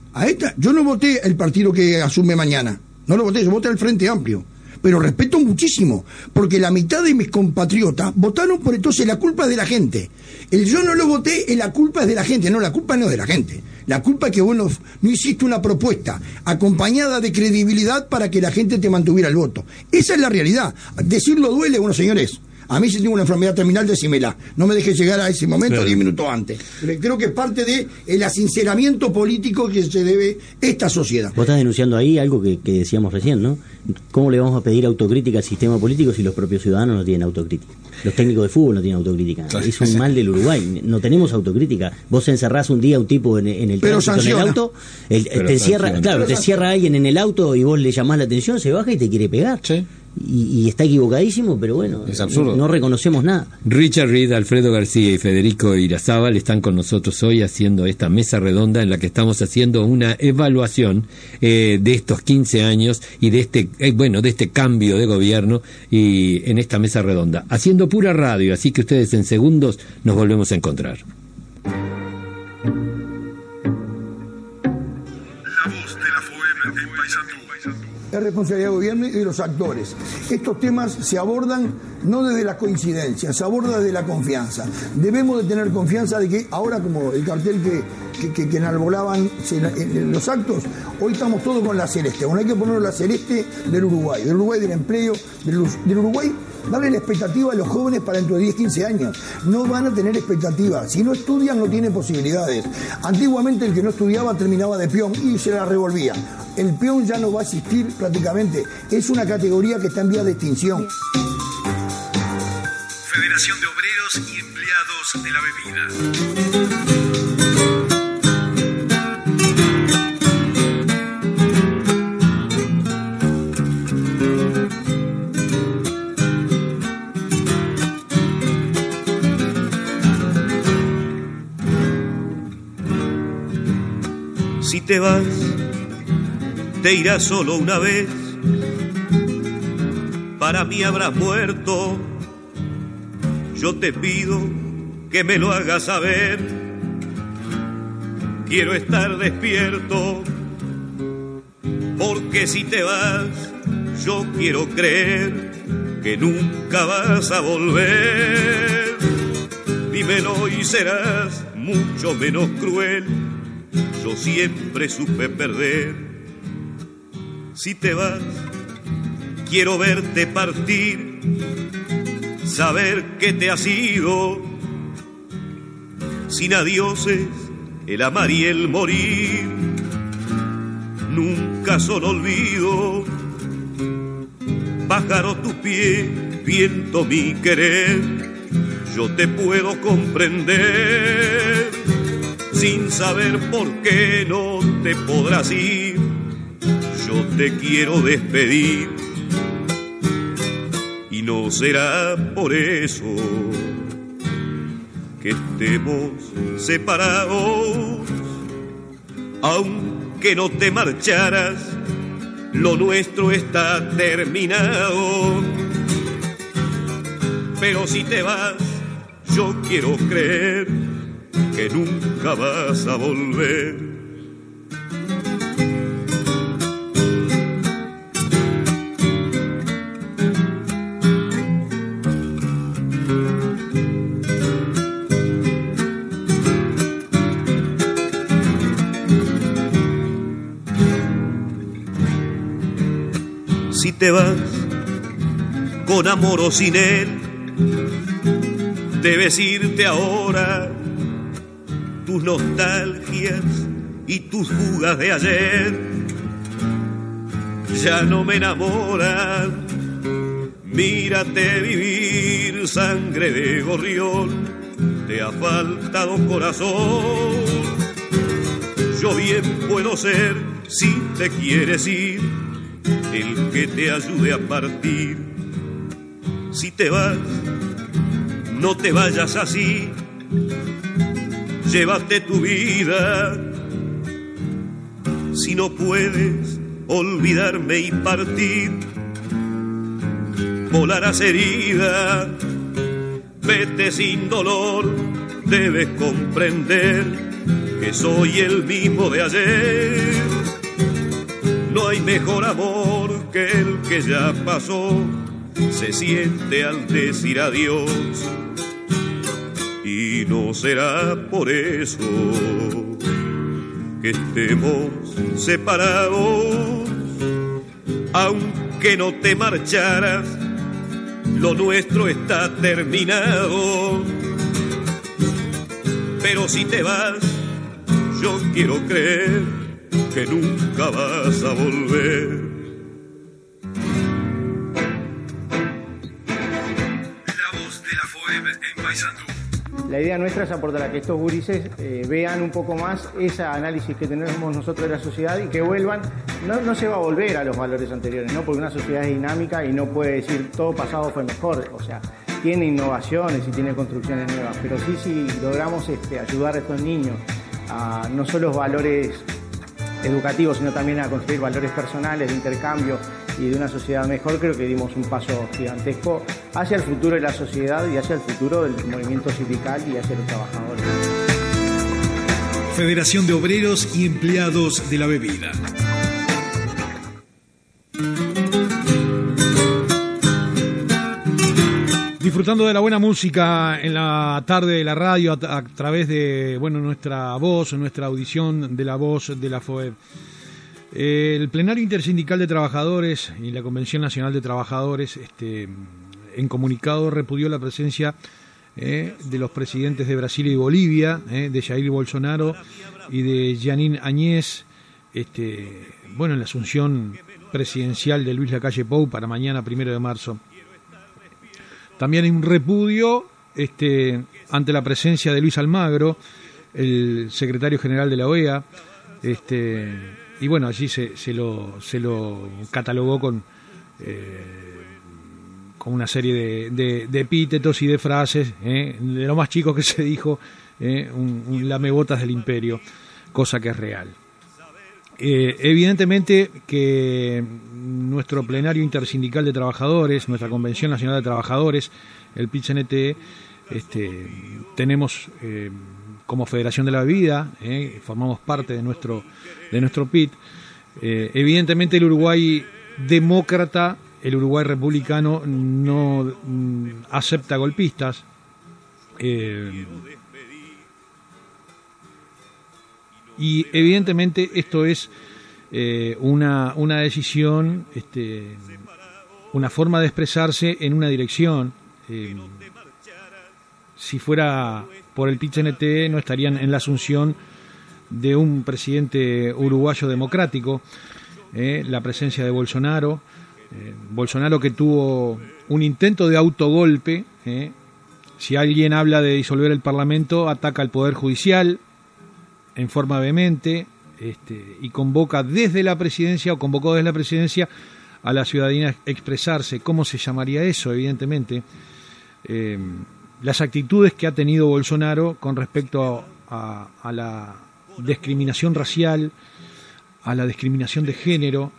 Yo no voté el partido que asume mañana. No lo voté, yo voté al Frente Amplio. Pero respeto muchísimo, porque la mitad de mis compatriotas votaron por, entonces la culpa es de la gente. El yo no lo voté, la culpa es de la gente. No, la culpa no es de la gente. La culpa es que vos no hiciste una propuesta acompañada de credibilidad para que la gente te mantuviera el voto. Esa es la realidad. Decirlo duele, bueno, señores. A mí si tengo una enfermedad terminal, decímela. No me dejes llegar a ese momento 10 minutos antes. Creo que es parte del asinceramiento político que se debe esta sociedad. Vos estás denunciando ahí algo que decíamos recién, ¿no? ¿Cómo le vamos a pedir autocrítica al sistema político si los propios ciudadanos no tienen autocrítica? Los técnicos de fútbol no tienen autocrítica. Es un mal del Uruguay. No tenemos autocrítica. Vos encerrás un día a un tipo en el tránsito, en el auto, te cierra alguien en el auto y vos le llamás la atención, se baja y te quiere pegar. Sí. Y está equivocadísimo, pero bueno, es absurdo. No reconocemos nada. Richard Reed, Alfredo García y Federico Irazábal están con nosotros hoy haciendo esta mesa redonda en la que estamos haciendo una evaluación de estos 15 años y de este cambio de gobierno, y en esta mesa redonda, haciendo pura radio, así que ustedes en segundos nos volvemos a encontrar. es responsabilidad del gobierno y de los actores. Estos temas se abordan no desde la coincidencia, se aborda desde la confianza. Debemos de tener confianza de que ahora, como el cartel que enarbolaban en los actos, hoy estamos todos con la celeste. Bueno, hay que poner la celeste del Uruguay del empleo, del Uruguay. Darle la expectativa a los jóvenes para dentro de 10, 15 años. No van a tener expectativa. Si no estudian, no tienen posibilidades. Antiguamente el que no estudiaba terminaba de peón y se la revolvía. El peón ya no va a existir prácticamente. Es una categoría que está en vía de extinción. Federación de Obreros y Empleados de la Bebida. Si te vas, te irás solo una vez. Para mí habrás muerto. Yo te pido que me lo hagas saber. Quiero estar despierto, porque si te vas, yo quiero creer que nunca vas a volver. Dímelo y serás mucho menos cruel. Yo siempre supe perder. Si te vas, quiero verte partir, saber que te has ido. Sin adioses, el amar y el morir nunca son olvido. Pájaro tu pie, viento mi querer, yo te puedo comprender. Sin saber por qué no te podrás ir, yo te quiero despedir. Y no será por eso que estemos separados. Aunque no te marcharas, lo nuestro está terminado. Pero si te vas, yo quiero creer que nunca vas a volver. Si te vas, con amor o sin él, debes irte ahora. Tus nostalgias y tus fugas de ayer ya no me enamoran. Mírate vivir, sangre de gorrión, te ha faltado corazón. Yo bien puedo ser, si te quieres ir, el que te ayude a partir. Si te vas, no te vayas así. Llévate tu vida. Si no puedes olvidarme y partir, volarás herida. Vete sin dolor, debes comprender que soy el mismo de ayer. No hay mejor amor que el que ya pasó, se siente al decir adiós. Y no será por eso que estemos separados. Aunque no te marcharas, lo nuestro está terminado. Pero si te vas, yo quiero creer que nunca vas a volver. La voz de la FOEB en Paysandú. La idea nuestra es aportar a que estos gurises vean un poco más ese análisis que tenemos nosotros de la sociedad y que vuelvan. No se va a volver a los valores anteriores, ¿no? Porque una sociedad es dinámica y no puede decir todo pasado fue mejor. O sea, tiene innovaciones y tiene construcciones nuevas, pero sí logramos ayudar a estos niños a no solo los valores educativos, sino también a construir valores personales de intercambio y de una sociedad mejor. Creo que dimos un paso gigantesco hacia el futuro de la sociedad y hacia el futuro del movimiento sindical y hacia los trabajadores. Federación de Obreros y Empleados de la Bebida. Disfrutando de la buena música en la tarde de la radio a través de nuestra voz, nuestra audición de la voz de la FOEB. El Plenario Intersindical de Trabajadores y la Convención Nacional de Trabajadores en comunicado repudió la presencia de los presidentes de Brasil y Bolivia, de Jair Bolsonaro y de Jeanine Áñez, en la asunción presidencial de Luis Lacalle Pou para mañana, 1 de marzo. También hay un repudio ante la presencia de Luis Almagro, el secretario general de la OEA, y bueno, allí se lo catalogó con una serie de epítetos y de frases, de lo más chico que se dijo, un lamebotas del imperio, cosa que es real. Evidentemente que nuestro plenario intersindical de trabajadores, nuestra Convención Nacional de Trabajadores, el PIT-CNT, tenemos como Federación de la Bebida, formamos parte de nuestro PIT. Evidentemente el Uruguay demócrata, el Uruguay republicano no acepta golpistas. Y evidentemente esto es una decisión, una forma de expresarse en una dirección. Si fuera por el PIT-CNT no estarían en la asunción de un presidente uruguayo democrático, la presencia de Bolsonaro, Bolsonaro que tuvo un intento de autogolpe. Si alguien habla de disolver el Parlamento, ataca al Poder Judicial en forma vehemente, y convocó desde la presidencia a la ciudadanía a expresarse. ¿Cómo se llamaría eso? Evidentemente, las actitudes que ha tenido Bolsonaro con respecto a la discriminación racial, a la discriminación de género,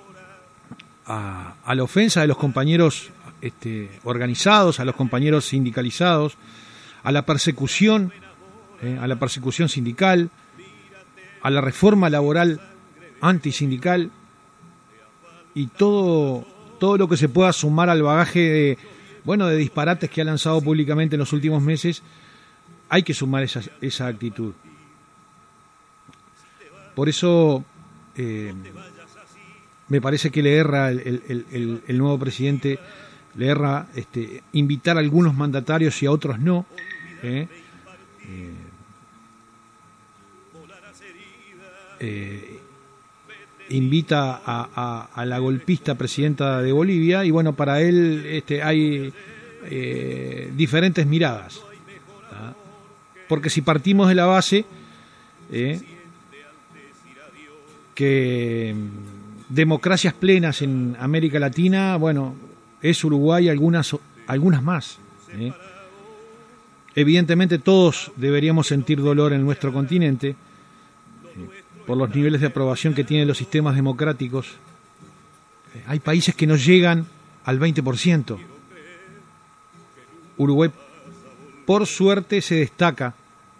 a la ofensa de los compañeros organizados, a los compañeros sindicalizados, a la persecución sindical, a la reforma laboral antisindical y todo lo que se pueda sumar al bagaje de disparates que ha lanzado públicamente en los últimos meses. Hay que sumar esa actitud. Por eso me parece que le erra el nuevo presidente, le erra invitar a algunos mandatarios y a otros no. Invita a la golpista presidenta de Bolivia y bueno, para él hay diferentes miradas, ¿tá? Porque si partimos de la base que democracias plenas en América Latina, bueno, es Uruguay, algunas más. Evidentemente todos deberíamos sentir dolor en nuestro continente por los niveles de aprobación que tienen los sistemas democráticos. Hay países que no llegan al 20%. Uruguay, por suerte, se destaca.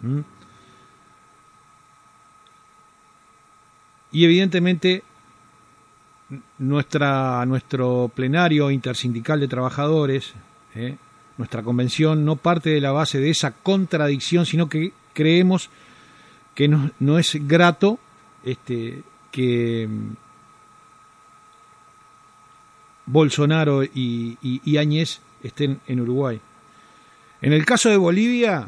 Y evidentemente nuestro plenario intersindical de trabajadores, nuestra convención, no parte de la base de esa contradicción, sino que creemos que no es grato que Bolsonaro y Áñez estén en Uruguay. En el caso de Bolivia,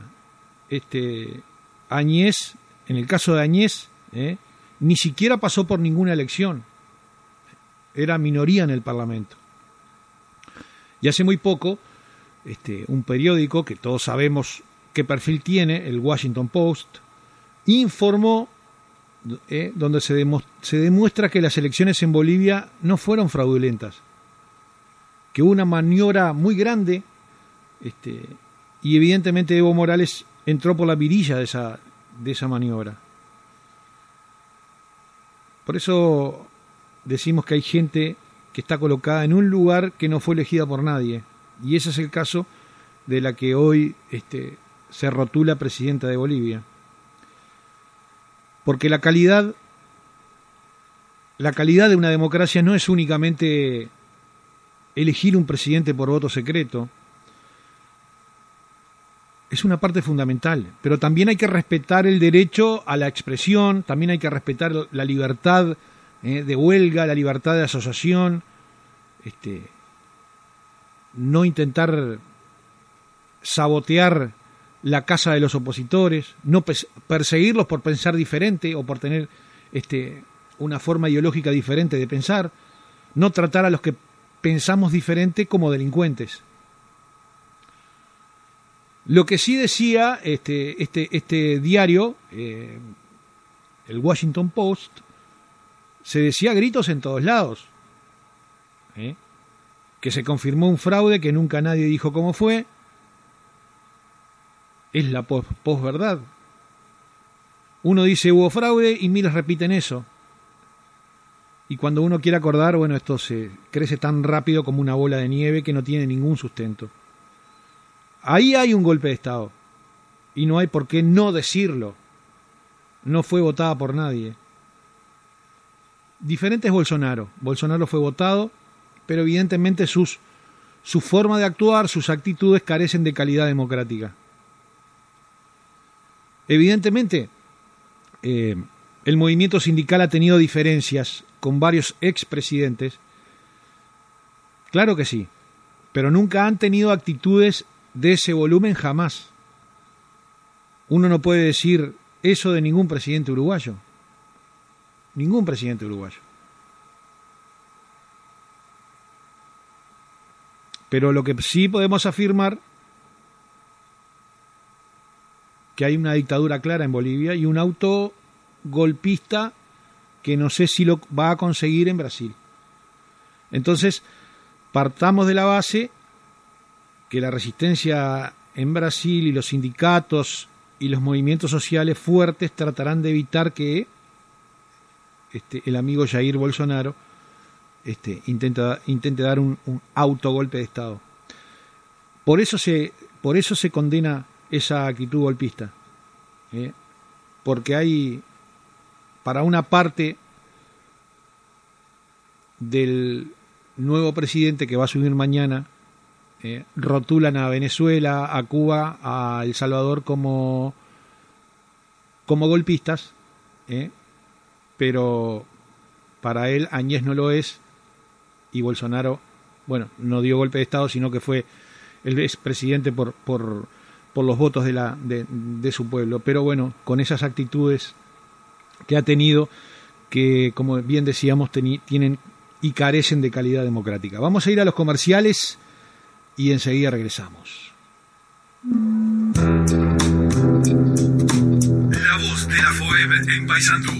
Áñez, en el caso de Áñez, ni siquiera pasó por ninguna elección. Era minoría en el Parlamento. Y hace muy poco, un periódico que todos sabemos qué perfil tiene, el Washington Post, informó donde se demuestra que las elecciones en Bolivia no fueron fraudulentas, que hubo una maniobra muy grande, y evidentemente Evo Morales entró por la virilla de esa maniobra. Por eso decimos que hay gente que está colocada en un lugar que no fue elegida por nadie, y ese es el caso de la que hoy se rotula presidenta de Bolivia. Porque la calidad de una democracia no es únicamente elegir un presidente por voto secreto, es una parte fundamental, pero también hay que respetar el derecho a la expresión, también hay que respetar la libertad de huelga, la libertad de asociación, no intentar sabotear la casa de los opositores, no perseguirlos por pensar diferente o por tener una forma ideológica diferente de pensar, no tratar a los que pensamos diferente como delincuentes. Lo que sí decía este diario, el Washington Post, se decía a gritos en todos lados, que se confirmó un fraude que nunca nadie dijo cómo fue. Es la posverdad. Uno dice hubo fraude y miles repiten eso. Y cuando uno quiere acordar, bueno, esto se crece tan rápido como una bola de nieve que no tiene ningún sustento. Ahí hay un golpe de Estado. Y no hay por qué no decirlo. No fue votada por nadie. Diferente es Bolsonaro. Bolsonaro fue votado, pero evidentemente su forma de actuar, sus actitudes carecen de calidad democrática. Evidentemente, el movimiento sindical ha tenido diferencias con varios expresidentes. Claro que sí, pero nunca han tenido actitudes de ese volumen jamás. Uno no puede decir eso de ningún presidente uruguayo. Ningún presidente uruguayo. Pero lo que sí podemos afirmar que hay una dictadura clara en Bolivia y un autogolpista que no sé si lo va a conseguir en Brasil. Entonces, partamos de la base que la resistencia en Brasil y los sindicatos y los movimientos sociales fuertes tratarán de evitar que el amigo Jair Bolsonaro intente dar un autogolpe de Estado. Por eso se condena esa actitud golpista, porque hay, para una parte del nuevo presidente que va a asumir mañana, rotulan a Venezuela, a Cuba, a El Salvador como golpistas, pero para él Áñez no lo es, y Bolsonaro, bueno, no dio golpe de Estado, sino que fue el expresidente por los votos de su pueblo. Pero bueno, con esas actitudes que ha tenido, que como bien decíamos, tienen y carecen de calidad democrática. Vamos a ir a los comerciales y enseguida regresamos. La voz de la FOEB en Paysandú.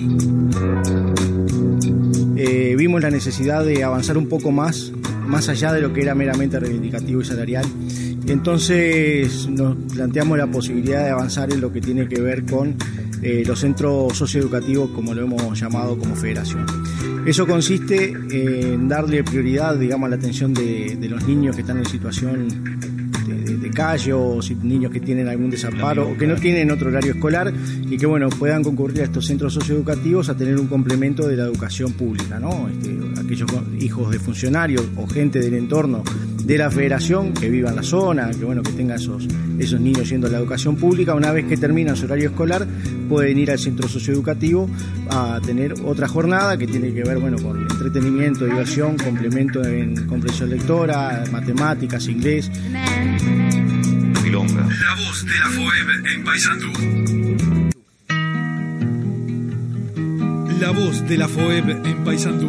Vimos la necesidad de avanzar un poco más allá de lo que era meramente reivindicativo y salarial. Entonces nos planteamos la posibilidad de avanzar en lo que tiene que ver con los centros socioeducativos, como lo hemos llamado como federación. Eso consiste en darle prioridad, digamos, a la atención de los niños que están en situación de calle, o niños que tienen algún desamparo o que no tienen otro horario escolar, y que bueno, puedan concurrir a estos centros socioeducativos a tener un complemento de la educación pública, ¿no? Aquellos hijos de funcionarios o gente del entorno de la federación que viva en la zona, que bueno, que tenga esos niños yendo a la educación pública, una vez que terminan su horario escolar pueden ir al centro socioeducativo a tener otra jornada que tiene que ver, bueno, con entretenimiento, diversión, complemento en comprensión lectora, matemáticas, inglés. Milonga. La voz de la FOEB en Paysandú. La voz de la FOEB en Paysandú.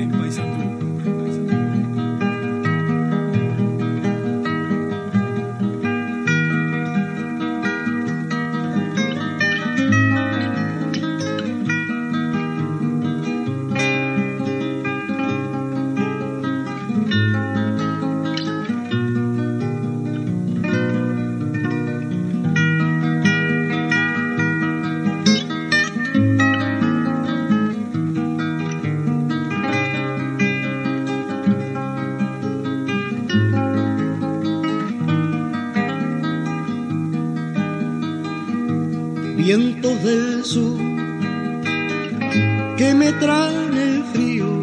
Vientos del sur que me traen el frío,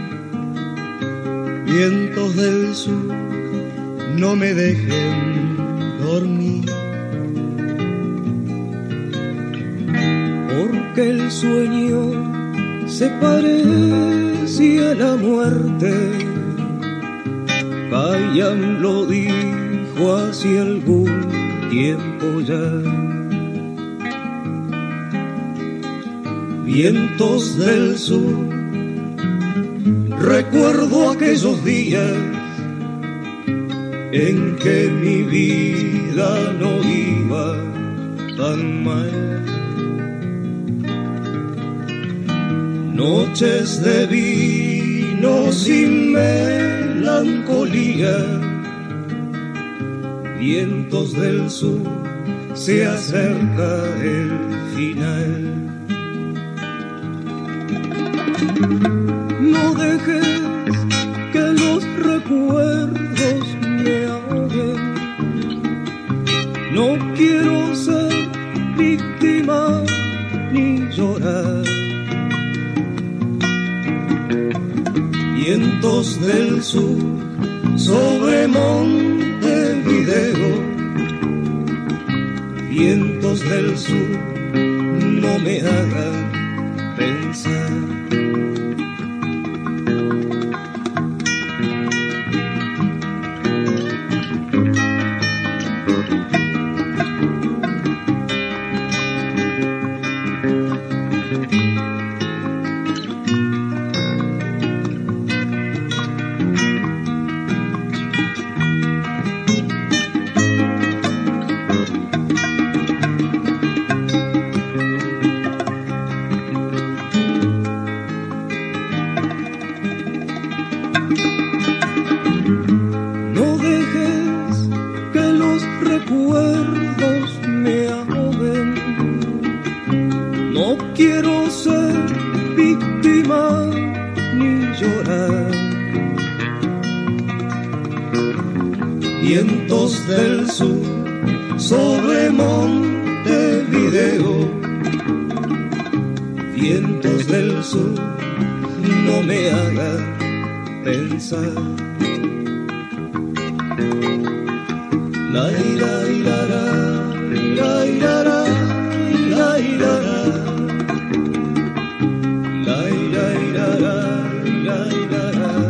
vientos del sur no me dejen dormir. que el sueño se parece a la muerte. Khayyam lo dijo hace algún tiempo ya. Vientos del sur, recuerdo aquellos días en que mi vida no iba tan mal. Noches de vino sin melancolía, vientos del sur, se acerca el final. No dejes que los recuerdos me ahoguen. No quiero ser víctima ni llorar. Vientos del sur sobre Montevideo. Vientos del sur no me hagan pensar. Vientos del sur sobre Montevideo. Vientos del sur no me hagan pensar. La ira, ira, la ira, la ira, la ira, la ira.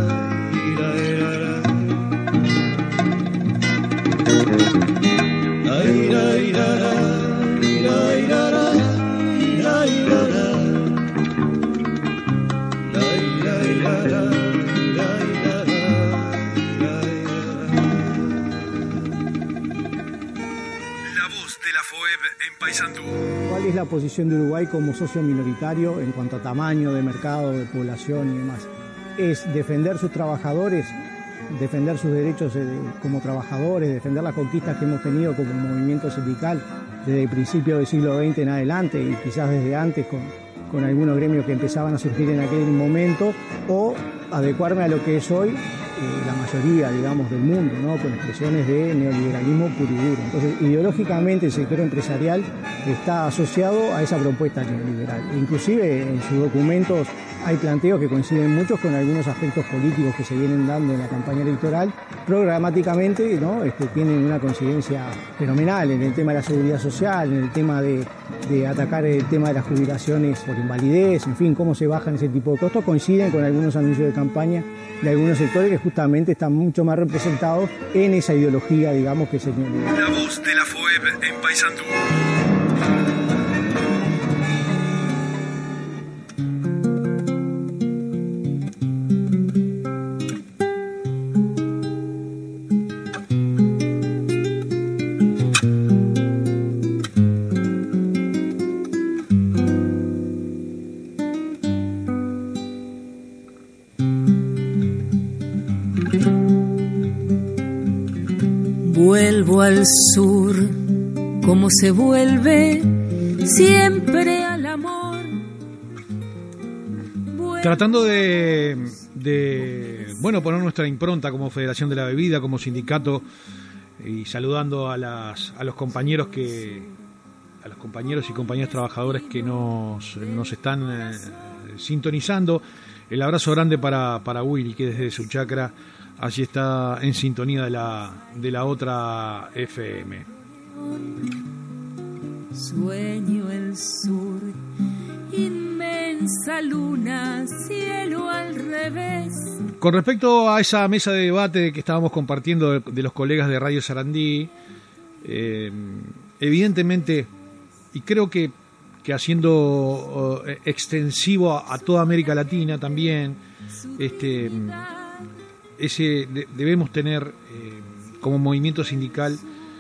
¿Cuál es la posición de Uruguay como socio minoritario en cuanto a tamaño de mercado, de población y demás? Es defender sus trabajadores, defender sus derechos como trabajadores, defender las conquistas que hemos tenido como movimiento sindical desde el principio del siglo XX en adelante y quizás desde antes con algunos gremios que empezaban a surgir en aquel momento, o adecuarme a lo que es hoy la mayoría, digamos, del mundo, ¿no? Con expresiones de neoliberalismo puro y duro. Entonces, ideológicamente el sector empresarial está asociado a esa propuesta neoliberal. Inclusive en sus documentos hay planteos que coinciden muchos con algunos aspectos políticos que se vienen dando en la campaña electoral. Programáticamente, ¿no? Tienen una coincidencia fenomenal en el tema de la seguridad social, en el tema de atacar el tema de las jubilaciones por invalidez, en fin, cómo se bajan ese tipo de costos, coinciden con algunos anuncios de campaña de algunos sectores que justamente están mucho más representados en esa ideología, digamos, que se neoliberal. La voz de la FOEB en Paysandú. Vuelvo al sur, como se vuelve siempre al amor. Tratando de poner nuestra impronta como Federación de la Bebida, como sindicato, y saludando a los compañeros y compañeras trabajadores que nos están sintonizando. El abrazo grande para Willy, que desde su chacra allí está en sintonía de la otra FM. Sueño el sur inmensa luna, cielo al revés. Con respecto a esa mesa de debate que estábamos compartiendo de los colegas de Radio Sarandí, evidentemente, y creo que haciendo extensivo a toda América Latina también, debemos tener como movimiento sindical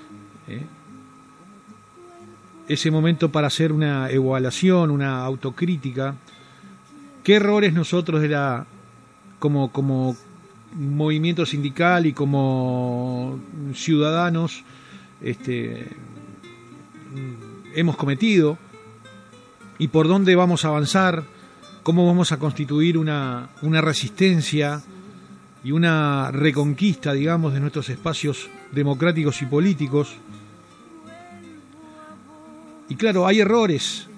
ese momento para hacer una evaluación, una autocrítica. ¿Qué errores nosotros como movimiento sindical y como ciudadanos hemos cometido? ¿Y por dónde vamos a avanzar? ¿Cómo vamos a constituir una resistencia y una reconquista, digamos, de nuestros espacios democráticos y políticos? Y claro, hay errores.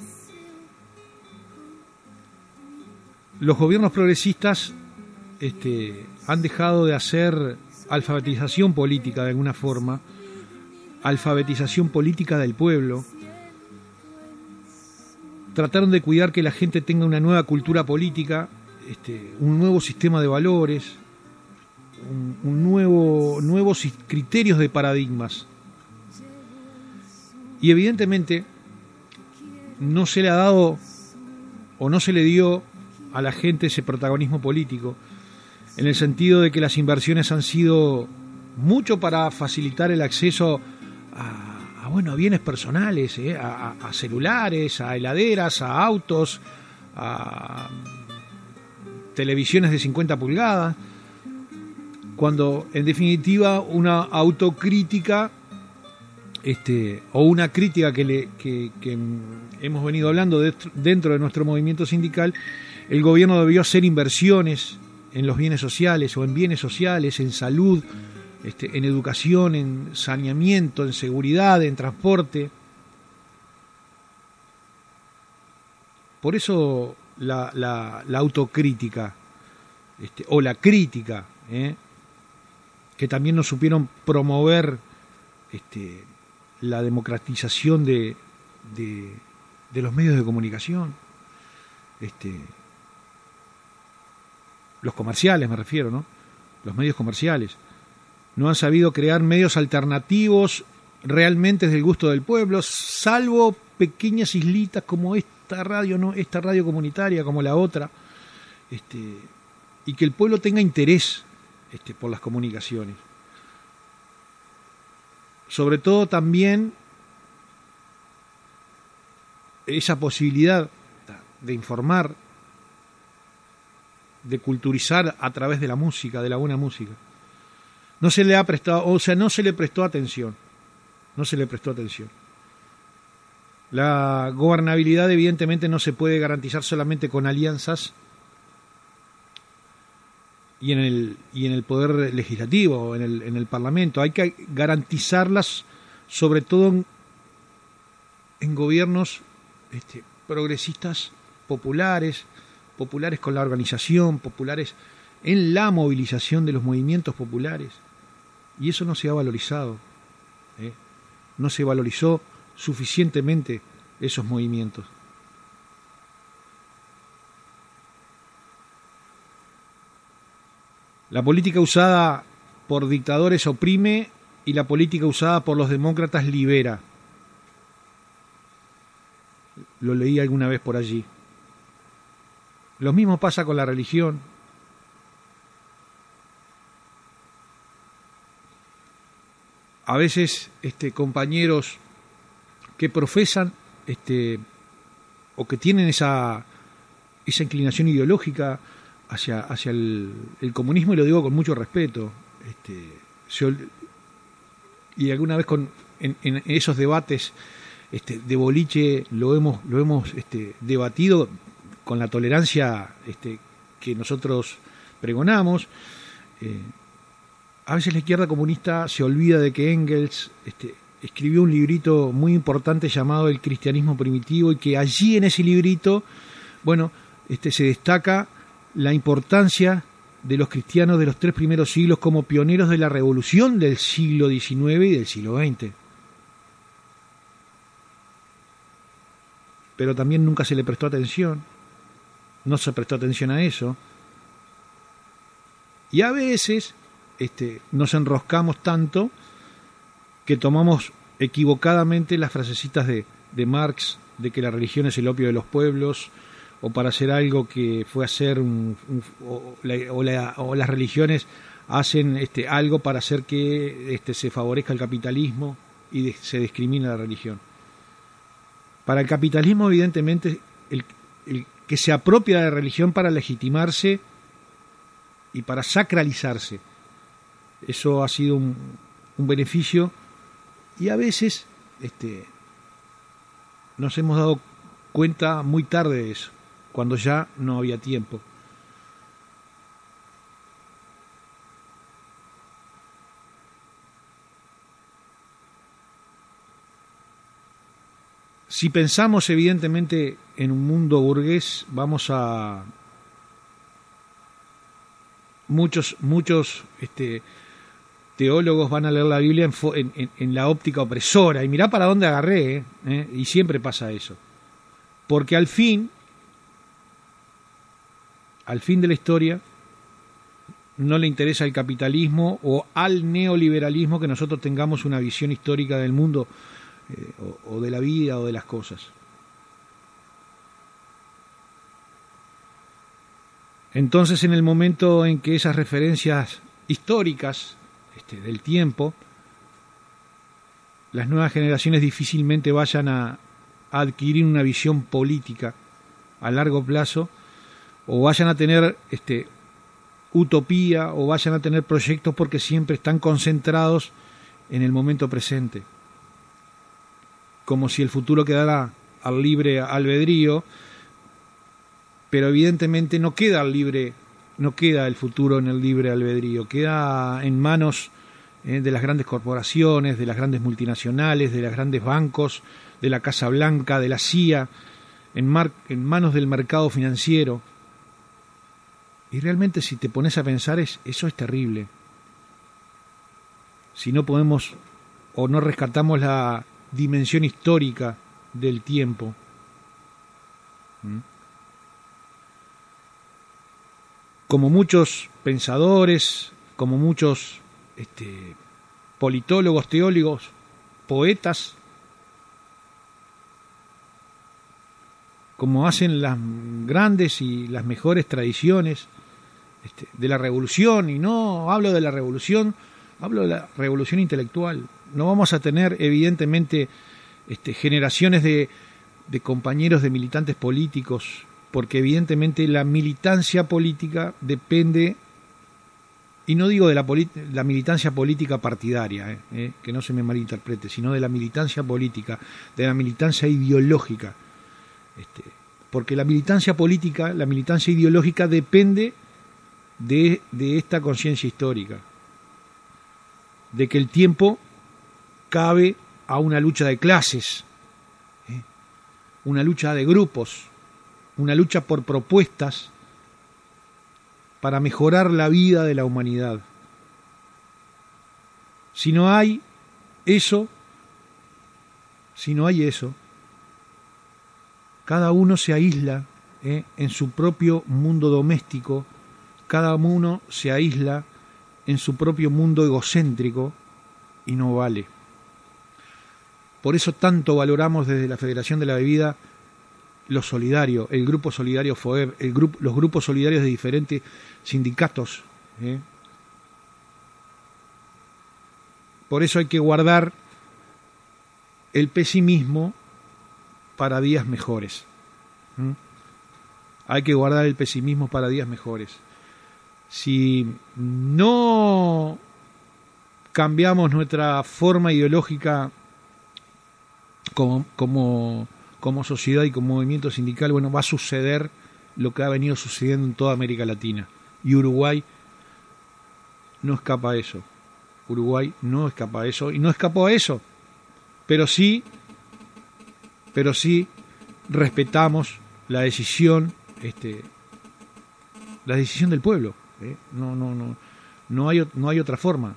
Los gobiernos progresistas han dejado de hacer alfabetización política de alguna forma, alfabetización política del pueblo. Trataron de cuidar que la gente tenga una nueva cultura política, un nuevo sistema de valores, nuevos criterios de paradigmas. Y evidentemente no se le ha dado o no se le dio a la gente ese protagonismo político, en el sentido de que las inversiones han sido mucho para facilitar el acceso a bienes personales, a celulares, a heladeras, a autos, a televisiones de 50 pulgadas, cuando en definitiva una autocrítica o una crítica que hemos venido hablando dentro de nuestro movimiento sindical, el gobierno debió hacer inversiones en los bienes sociales o en bienes sociales, en salud, en educación, en saneamiento, en seguridad, en transporte. Por eso la autocrítica o la crítica, que también nos supieron promover la democratización de los medios de comunicación, los comerciales me refiero, ¿no? Los medios comerciales no han sabido crear medios alternativos realmente del gusto del pueblo, salvo pequeñas islitas como esta radio, ¿no? Esta radio comunitaria como la otra, y que el pueblo tenga interés por las comunicaciones. Sobre todo también esa posibilidad de informar, de culturizar a través de la música, de la buena música. No se le ha prestado, no se le prestó atención. No se le prestó atención. La gobernabilidad evidentemente no se puede garantizar solamente con alianzas y en el poder legislativo, en el Parlamento. Hay que garantizarlas sobre todo en gobiernos progresistas, populares con la organización, populares en la movilización de los movimientos populares. Y eso no se ha valorizado. No se valorizó suficientemente esos movimientos. La política usada por dictadores oprime y la política usada por los demócratas libera. Lo leí alguna vez por allí. Lo mismo pasa con la religión. A veces compañeros que profesan o que tienen esa inclinación ideológica hacia el comunismo, y lo digo con mucho respeto, y alguna vez en esos debates de boliche lo hemos debatido con la tolerancia que nosotros pregonamos. A veces la izquierda comunista se olvida de que Engels escribió un librito muy importante llamado El cristianismo primitivo, y que allí en ese librito, se destaca la importancia de los cristianos de los 3 primeros siglos como pioneros de la revolución del siglo XIX y del siglo XX. pero también nunca se le prestó atención, no se prestó atención a eso, y a veces nos enroscamos tanto que tomamos equivocadamente las frasecitas de Marx, de que la religión es el opio de los pueblos, o para hacer algo que fue hacer o las religiones hacen algo para hacer que se favorezca el capitalismo y se discrimina la religión. Para el capitalismo, evidentemente, el que se apropia de la religión para legitimarse y para sacralizarse, eso ha sido un beneficio, y a veces nos hemos dado cuenta muy tarde de eso, cuando ya no había tiempo. Si pensamos evidentemente en un mundo burgués, vamos a muchos teólogos van a leer la Biblia en la óptica opresora, y mirá para dónde agarré, y siempre pasa eso, porque al fin de la historia no le interesa al capitalismo o al neoliberalismo que nosotros tengamos una visión histórica del mundo o de la vida o de las cosas. Entonces, en el momento en que esas referencias históricas del tiempo, las nuevas generaciones difícilmente vayan a adquirir una visión política a largo plazo, o vayan a tener utopía, o vayan a tener proyectos, porque siempre están concentrados en el momento presente, como si el futuro quedara al libre albedrío, pero evidentemente no queda el futuro en el libre albedrío, queda en manos de las grandes corporaciones, de las grandes multinacionales, de los grandes bancos, de la Casa Blanca, de la CIA, en manos del mercado financiero. Y realmente, si te pones a pensar, eso es terrible. Si no podemos o no rescatamos la dimensión histórica del tiempo. Como muchos pensadores, como muchos politólogos, teólogos, poetas, como hacen las grandes y las mejores tradiciones de la revolución, y no hablo de la revolución, hablo de la revolución intelectual. No vamos a tener, evidentemente, generaciones de compañeros, de militantes políticos, porque evidentemente la militancia política depende, y no digo de la militancia política partidaria, que no se me malinterprete, sino de la militancia política, de la militancia ideológica, porque la militancia política, la militancia ideológica depende de esta conciencia histórica, de que el tiempo cabe a una lucha de clases, una lucha de grupos, una lucha por propuestas para mejorar la vida de la humanidad. Si no hay eso, cada uno se aísla en su propio mundo doméstico, cada uno se aísla en su propio mundo egocéntrico, y no vale. Por eso tanto valoramos desde la Federación de la Bebida lo solidario, el Grupo Solidario FOEB, los grupos solidarios de diferentes sindicatos. Por eso hay que guardar el pesimismo para días mejores. Hay que guardar el pesimismo para días mejores. Si no cambiamos nuestra forma ideológica como sociedad y como movimiento sindical, bueno, va a suceder lo que ha venido sucediendo en toda América Latina. Y Uruguay no escapa a eso. Uruguay no escapa a eso, y no escapó a eso. Pero sí respetamos la decisión del pueblo. No hay otra forma.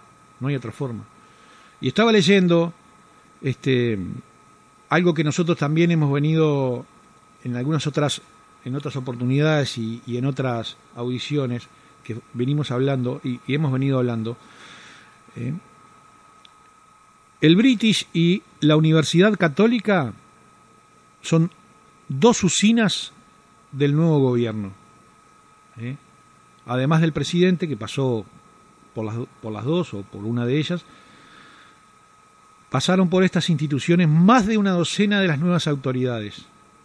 Y estaba leyendo algo que nosotros también hemos venido en algunas otras oportunidades y en otras audiciones que venimos hablando y hemos venido hablando, el British y la Universidad Católica son dos usinas del nuevo gobierno. Además del presidente, que pasó por las dos o por una de ellas, pasaron por estas instituciones más de una docena de las nuevas autoridades.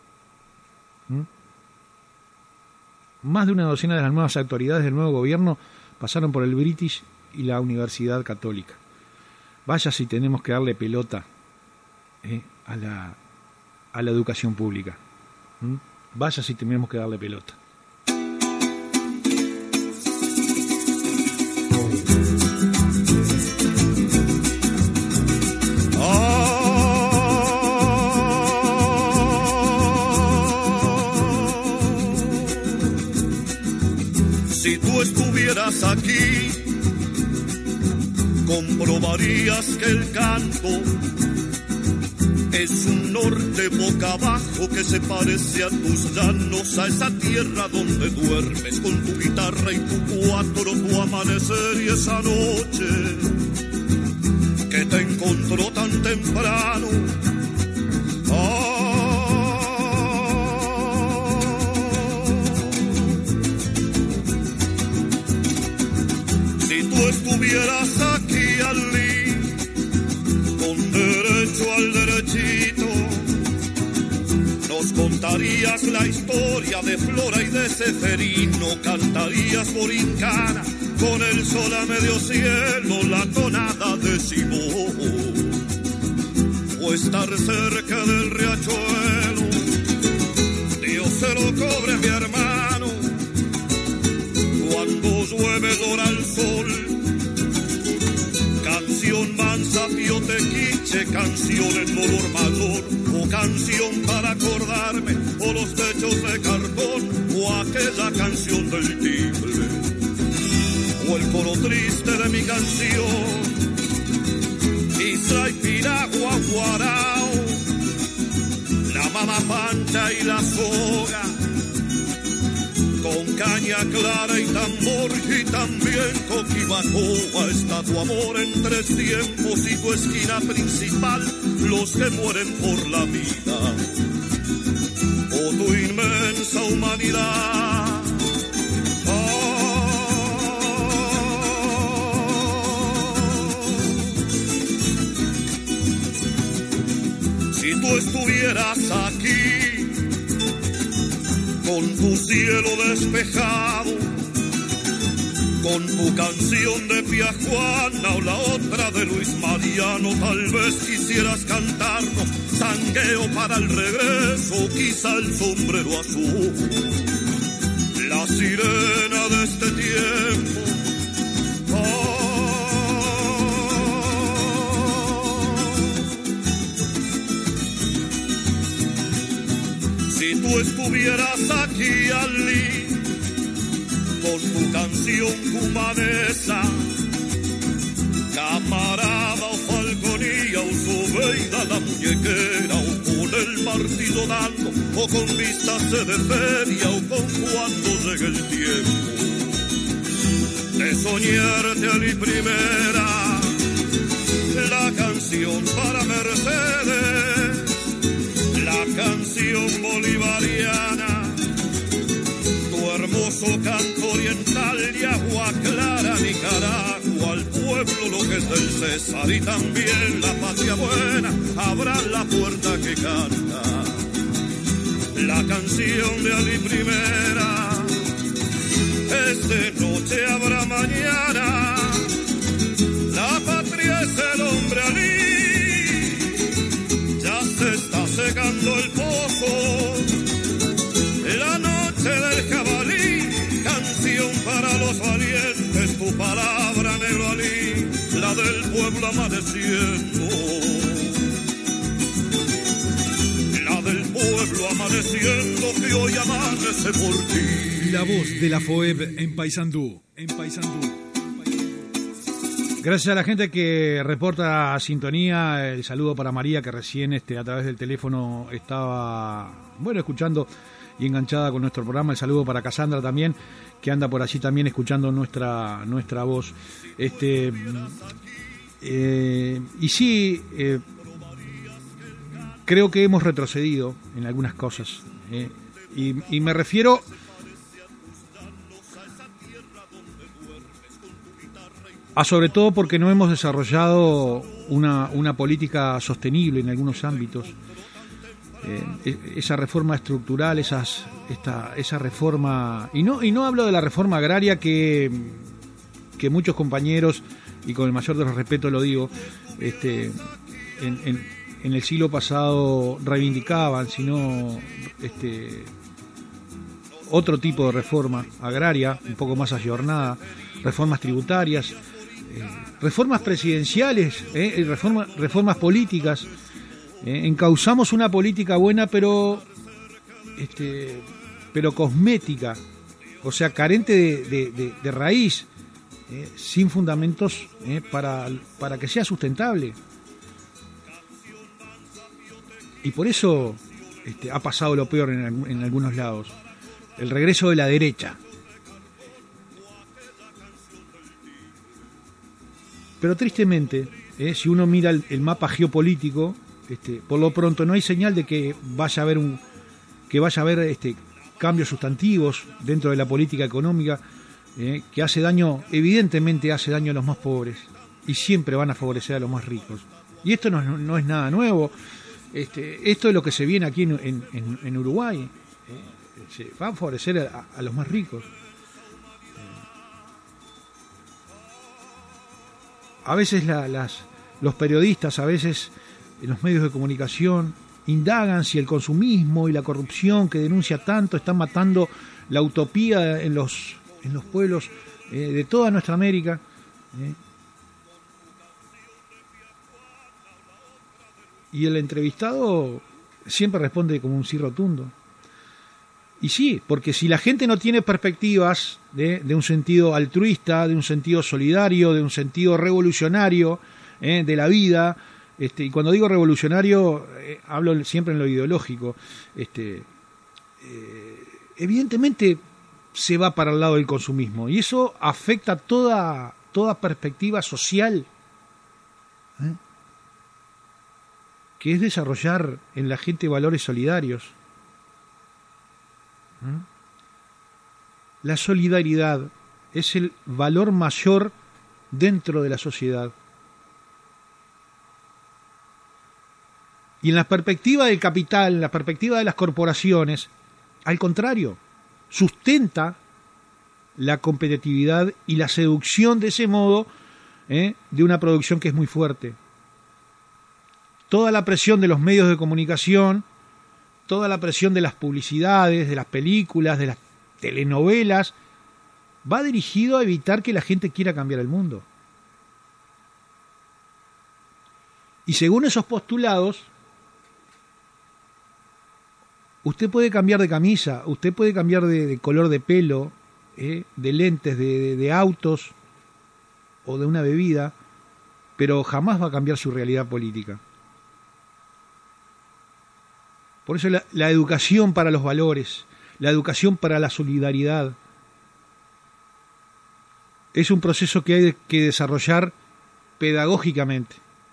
Más de una docena de las nuevas autoridades del nuevo gobierno pasaron por el British y la Universidad Católica. Vaya si tenemos que darle pelota a la educación pública. Vaya si tenemos que darle pelota. Si tú estuvieras aquí, comprobarías que el canto es un norte boca abajo que se parece a tus llanos, a esa tierra donde duermes con tu guitarra y tu cuatro, tu amanecer y esa noche que te encontró tan temprano. Si tú estuvieras aquí, Ali, con derecho al derechito, nos contarías la historia de Flora y de Seferino, cantarías Borincana con el sol a medio cielo, la tonada de Simón, o estar cerca del riachuelo, Dios se lo cobre mi hermano, cuando llueve dora el sol, canción mansa piotequiche, canción en dolor mayor, o canción para acordarme, o los techos de cartón, o aquella canción del timbre, o el coro triste de mi canción, Isla y Piragua, Guarao, la mama pancha y la soga, con caña clara y tambor, y también Coquibacoa. Está tu amor en tres tiempos y tu esquina principal, los que mueren por la vida, o tu inmensa humanidad. Si tú estuvieras aquí, con tu cielo despejado, con tu canción de Pia Juana o la otra de Luis Mariano, tal vez quisieras cantarnos tangueo para el regreso, quizá el sombrero azul, la sirena de este tiempo. Si tú estuvieras aquí, Ali, con tu canción cumanesa, camarada o falconía o sobeida la muñequera, o con el martillo dando, o con vistas de feria, o con cuando llegue el tiempo de soñarte, Ali primera, la canción para Mercedes, la canción bolivariana, tu hermoso canto oriental de Agua Clara, Nicaragua, al pueblo lo que es del César y también la patria buena, habrá la puerta que canta, la canción de Ali primera, es de noche habrá mañana, la patria es el hombre, Ali, se está secando el pozo, la noche del jabalí, canción para los valientes, tu palabra, negro Ali, la del pueblo amaneciendo, la del pueblo amaneciendo, que hoy amanece por ti. La voz de la FOEB en Paysandú, Gracias a la gente que reporta sintonía. El saludo para María, que recién a través del teléfono estaba, escuchando y enganchada con nuestro programa. El saludo para Cassandra también, que anda por allí también escuchando nuestra voz. Y sí, creo que hemos retrocedido en algunas cosas. Y me refiero a sobre todo porque no hemos desarrollado una política sostenible en algunos ámbitos. Esa reforma estructural, esa reforma, y no hablo de la reforma agraria que muchos compañeros, y con el mayor de los respetos lo digo, en el siglo pasado reivindicaban, sino otro tipo de reforma agraria, un poco más ayornada, reformas tributarias, reformas presidenciales, reformas políticas. Encauzamos una política buena, pero cosmética, o sea, carente de raíz, sin fundamentos para que sea sustentable. Y por eso ha pasado lo peor en algunos lados, el regreso de la derecha. Pero tristemente, si uno mira el mapa geopolítico, por lo pronto no hay señal de que vaya a haber cambios sustantivos dentro de la política económica, que hace daño, evidentemente hace daño a los más pobres, y siempre van a favorecer a los más ricos. Y esto no es nada nuevo. Esto es lo que se viene aquí en Uruguay. Se va a favorecer a los más ricos. A veces los periodistas, a veces los medios de comunicación indagan si el consumismo y la corrupción que denuncia tanto están matando la utopía en los pueblos de toda nuestra América. Y el entrevistado siempre responde como un sí rotundo. Y sí, porque si la gente no tiene perspectivas de un sentido altruista, de un sentido solidario, de un sentido revolucionario de la vida, y cuando digo revolucionario hablo siempre en lo ideológico, evidentemente se va para el lado del consumismo, y eso afecta toda perspectiva social, que es desarrollar en la gente valores solidarios. La solidaridad es el valor mayor dentro de la sociedad. Y en la perspectiva del capital, en la perspectiva de las corporaciones, al contrario, sustenta la competitividad y la seducción de ese modo de una producción que es muy fuerte. Toda la presión de los medios de comunicación, toda la presión de las publicidades, de las películas, de las telenovelas, va dirigido a evitar que la gente quiera cambiar el mundo. Y según esos postulados, usted puede cambiar de camisa, usted puede cambiar de color de pelo, de lentes, de autos o de una bebida, pero jamás va a cambiar su realidad política. Por eso la educación para los valores, la educación para la solidaridad, es un proceso que hay que desarrollar pedagógicamente.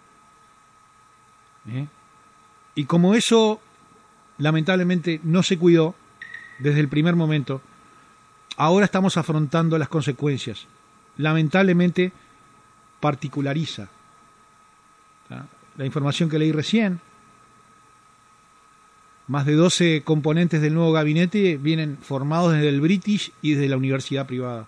Y como eso lamentablemente no se cuidó desde el primer momento, ahora estamos afrontando las consecuencias. Lamentablemente particulariza. La información que leí recién, más de 12 componentes del nuevo gabinete vienen formados desde el British y desde la universidad privada.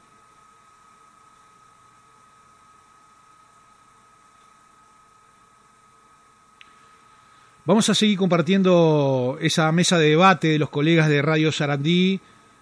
Vamos a seguir compartiendo esa mesa de debate de los colegas de Radio Sarandí,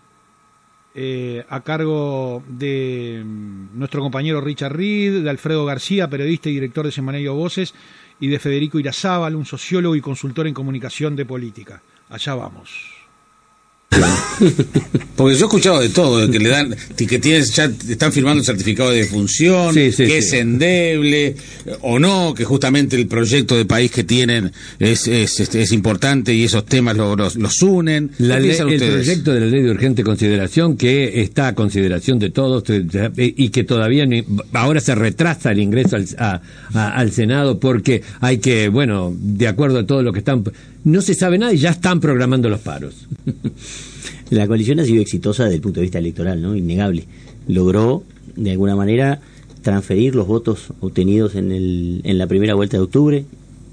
a cargo de nuestro compañero Richard Reed, de Alfredo García, periodista y director de Semanario Voces, y de Federico Irazábal, un sociólogo y consultor en comunicación de política. Allá vamos. Porque yo he escuchado de todo, de que le dan, que tienes, ya están firmando el certificado de defunción, que es endeble o no, que justamente el proyecto de país que tienen es importante y esos temas los unen. El proyecto de la ley de urgente consideración, que está a consideración de todos y que todavía ahora se retrasa el ingreso al Senado porque hay que, bueno, de acuerdo a todo lo que están, no se sabe nada y ya están programando los paros. La coalición ha sido exitosa desde el punto de vista electoral, ¿no? Innegable. Logró, de alguna manera, transferir los votos obtenidos en la primera vuelta de octubre,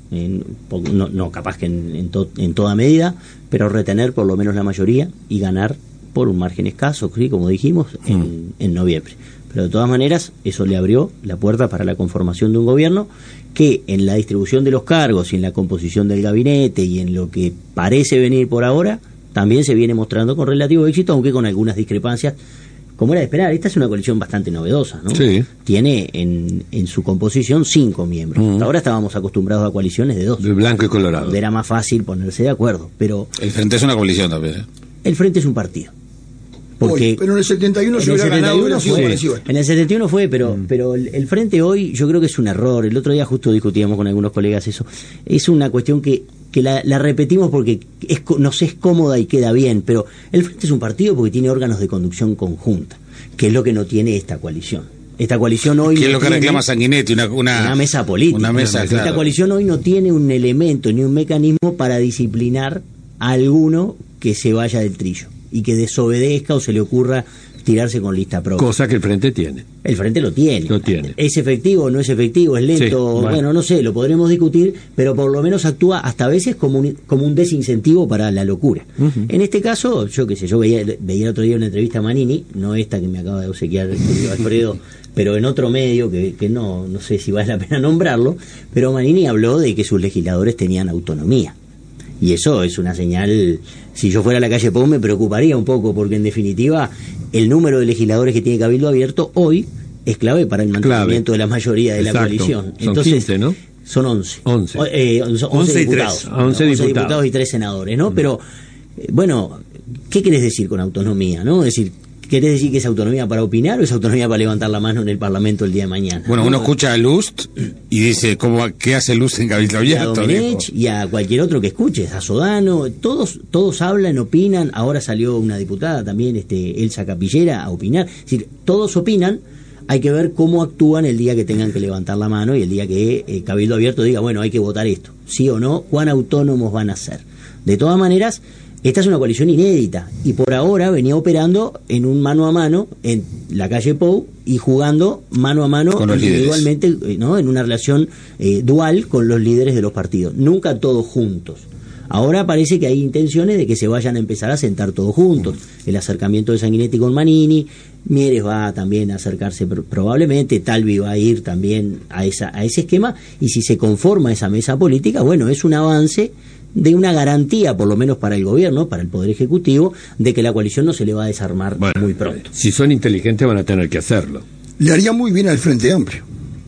no capaz que en toda medida, pero retener por lo menos la mayoría y ganar por un margen escaso, ¿sí? Como dijimos, en noviembre. Pero de todas maneras, eso le abrió la puerta para la conformación de un gobierno que en la distribución de los cargos y en la composición del gabinete y en lo que parece venir por ahora, también se viene mostrando con relativo éxito, aunque con algunas discrepancias, como era de esperar. Esta es una coalición bastante novedosa, ¿no? Sí. Tiene en su composición 5 miembros. Hasta ahora estábamos acostumbrados a coaliciones de 2. De blanco y colorado. Donde era más fácil ponerse de acuerdo, pero... El Frente es una coalición también, ¿eh? El Frente es un partido. Porque pero en el 71 se hubiera ganado, en el 71 fue, pero el Frente hoy yo creo que es un error. El otro día justo discutíamos con algunos colegas eso. Es una cuestión que la repetimos porque nos es cómoda y queda bien, pero el Frente es un partido porque tiene órganos de conducción conjunta, que es lo que no tiene esta coalición. Esta coalición hoy ¿qué es lo que reclama Sanguinetti? Una mesa política. Una mesa, claro. Esta coalición hoy no tiene un elemento ni un mecanismo para disciplinar a alguno que se vaya del trillo y que desobedezca o se le ocurra tirarse con lista propia. Cosa que el Frente tiene. El Frente lo tiene. ¿Es efectivo o no es efectivo? ¿Es lento? Sí, bueno, no sé, lo podremos discutir, pero por lo menos actúa hasta a veces como un desincentivo para la locura. En este caso, yo qué sé, yo veía el otro día una entrevista a Manini, no esta que me acaba de obsequiar el querido Alfredo, pero en otro medio que no sé si vale la pena nombrarlo, pero Manini habló de que sus legisladores tenían autonomía. Y eso es una señal. Si yo fuera a la calle Pou me preocuparía un poco, porque en definitiva el número de legisladores que tiene Cabildo Abierto hoy es clave para el mantenimiento de la mayoría de la coalición. Son 15, ¿no? Son 11. 11 diputados. 11 diputados y 3 senadores, ¿no? Pero, bueno, ¿qué querés decir con autonomía, no? Es decir, ¿querés decir que es autonomía para opinar o es autonomía para levantar la mano en el Parlamento el día de mañana? Bueno, uno escucha a Lust y dice, ¿qué hace Lust en Cabildo Abierto? A Domenech y a cualquier otro que escuches, a Sodano, todos hablan, opinan. Ahora salió una diputada también, Elsa Capillera, a opinar. Es decir, todos opinan. Hay que ver cómo actúan el día que tengan que levantar la mano y el día que Cabildo Abierto diga, bueno, hay que votar esto, sí o no, cuán autónomos van a ser. De todas maneras, esta es una coalición inédita y por ahora venía operando en un mano a mano en la calle Pou y jugando mano a mano individualmente, ¿no? En una relación dual con los líderes de los partidos, nunca todos juntos. Ahora parece que hay intenciones de que se vayan a empezar a sentar todos juntos. El acercamiento de Sanguinetti con Manini, Mieres va también a acercarse probablemente, Talvi va a ir también a ese esquema, y si se conforma esa mesa política, bueno, es un avance de una garantía, por lo menos para el gobierno, para el Poder Ejecutivo, de que la coalición no se le va a desarmar muy pronto. Si son inteligentes van a tener que hacerlo. Le haría muy bien al Frente Amplio.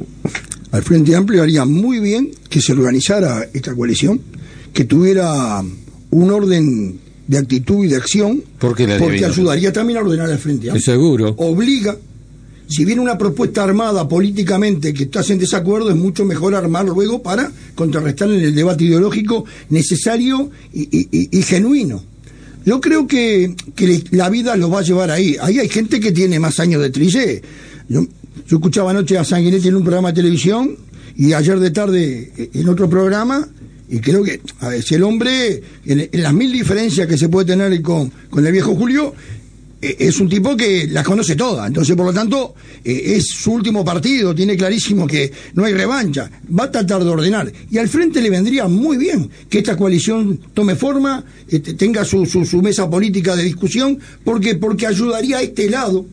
Al Frente Amplio haría muy bien que se organizara esta coalición, que tuviera un orden de actitud y de acción, porque ayudaría también a ordenar al Frente Amplio. Seguro. Obliga, si viene una propuesta armada políticamente que estás en desacuerdo, es mucho mejor armar luego para contrarrestar en el debate ideológico necesario y genuino. Yo creo que la vida los va a llevar ahí. Ahí hay gente que tiene más años de trillé. Yo escuchaba anoche a Sanguinetti en un programa de televisión y ayer de tarde en otro programa, y creo que si el hombre, en las mil diferencias que se puede tener con el viejo Julio, es un tipo que las conoce todas. Entonces, por lo tanto, es su último partido, tiene clarísimo que no hay revancha, va a tratar de ordenar, y al Frente le vendría muy bien que esta coalición tome forma, tenga su mesa política de discusión, porque ayudaría a este lado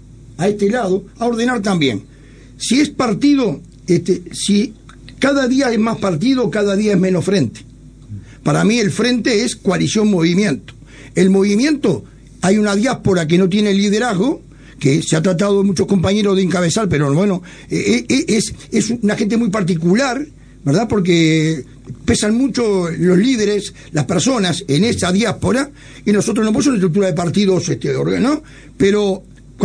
a ordenar también. Si es partido, si cada día es más partido, cada día es menos frente. Para mí el Frente es coalición-movimiento. El movimiento, hay una diáspora que no tiene liderazgo, que se ha tratado de muchos compañeros de encabezar, pero bueno, es una gente muy particular, ¿verdad? Porque pesan mucho los líderes, las personas en esa diáspora, y nosotros no somos una estructura de partidos, ¿no? Pero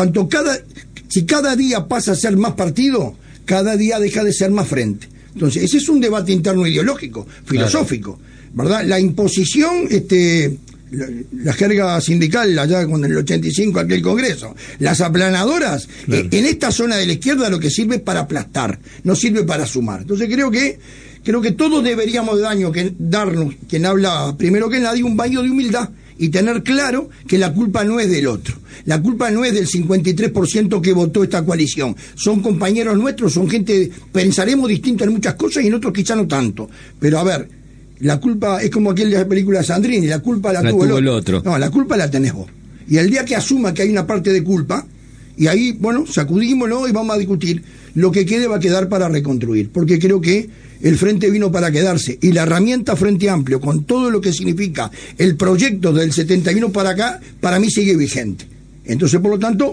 si cada día pasa a ser más partido, cada día deja de ser más frente. Entonces, ese es un debate interno ideológico, filosófico, ¿verdad? La imposición, la jerga sindical allá con el 85 aquel congreso, las aplanadoras, en esta zona de la izquierda lo que sirve es para aplastar, no sirve para sumar. Entonces creo que todos deberíamos darnos, quien habla primero que nadie, un baño de humildad y tener claro que la culpa no es del otro, la culpa no es del 53% que votó esta coalición, son compañeros nuestros, son gente, pensaremos distinto en muchas cosas y en otros quizá no tanto, pero a ver, la culpa es como aquella película de Sandrini, la culpa la tuvo el otro. No, la culpa la tenés vos. Y el día que asuma que hay una parte de culpa, y ahí, bueno, sacudímoslo y vamos a discutir, lo que quede va a quedar para reconstruir, porque creo que el Frente vino para quedarse, y la herramienta Frente Amplio, con todo lo que significa el proyecto del 71 para acá, para mí sigue vigente. Entonces, por lo tanto,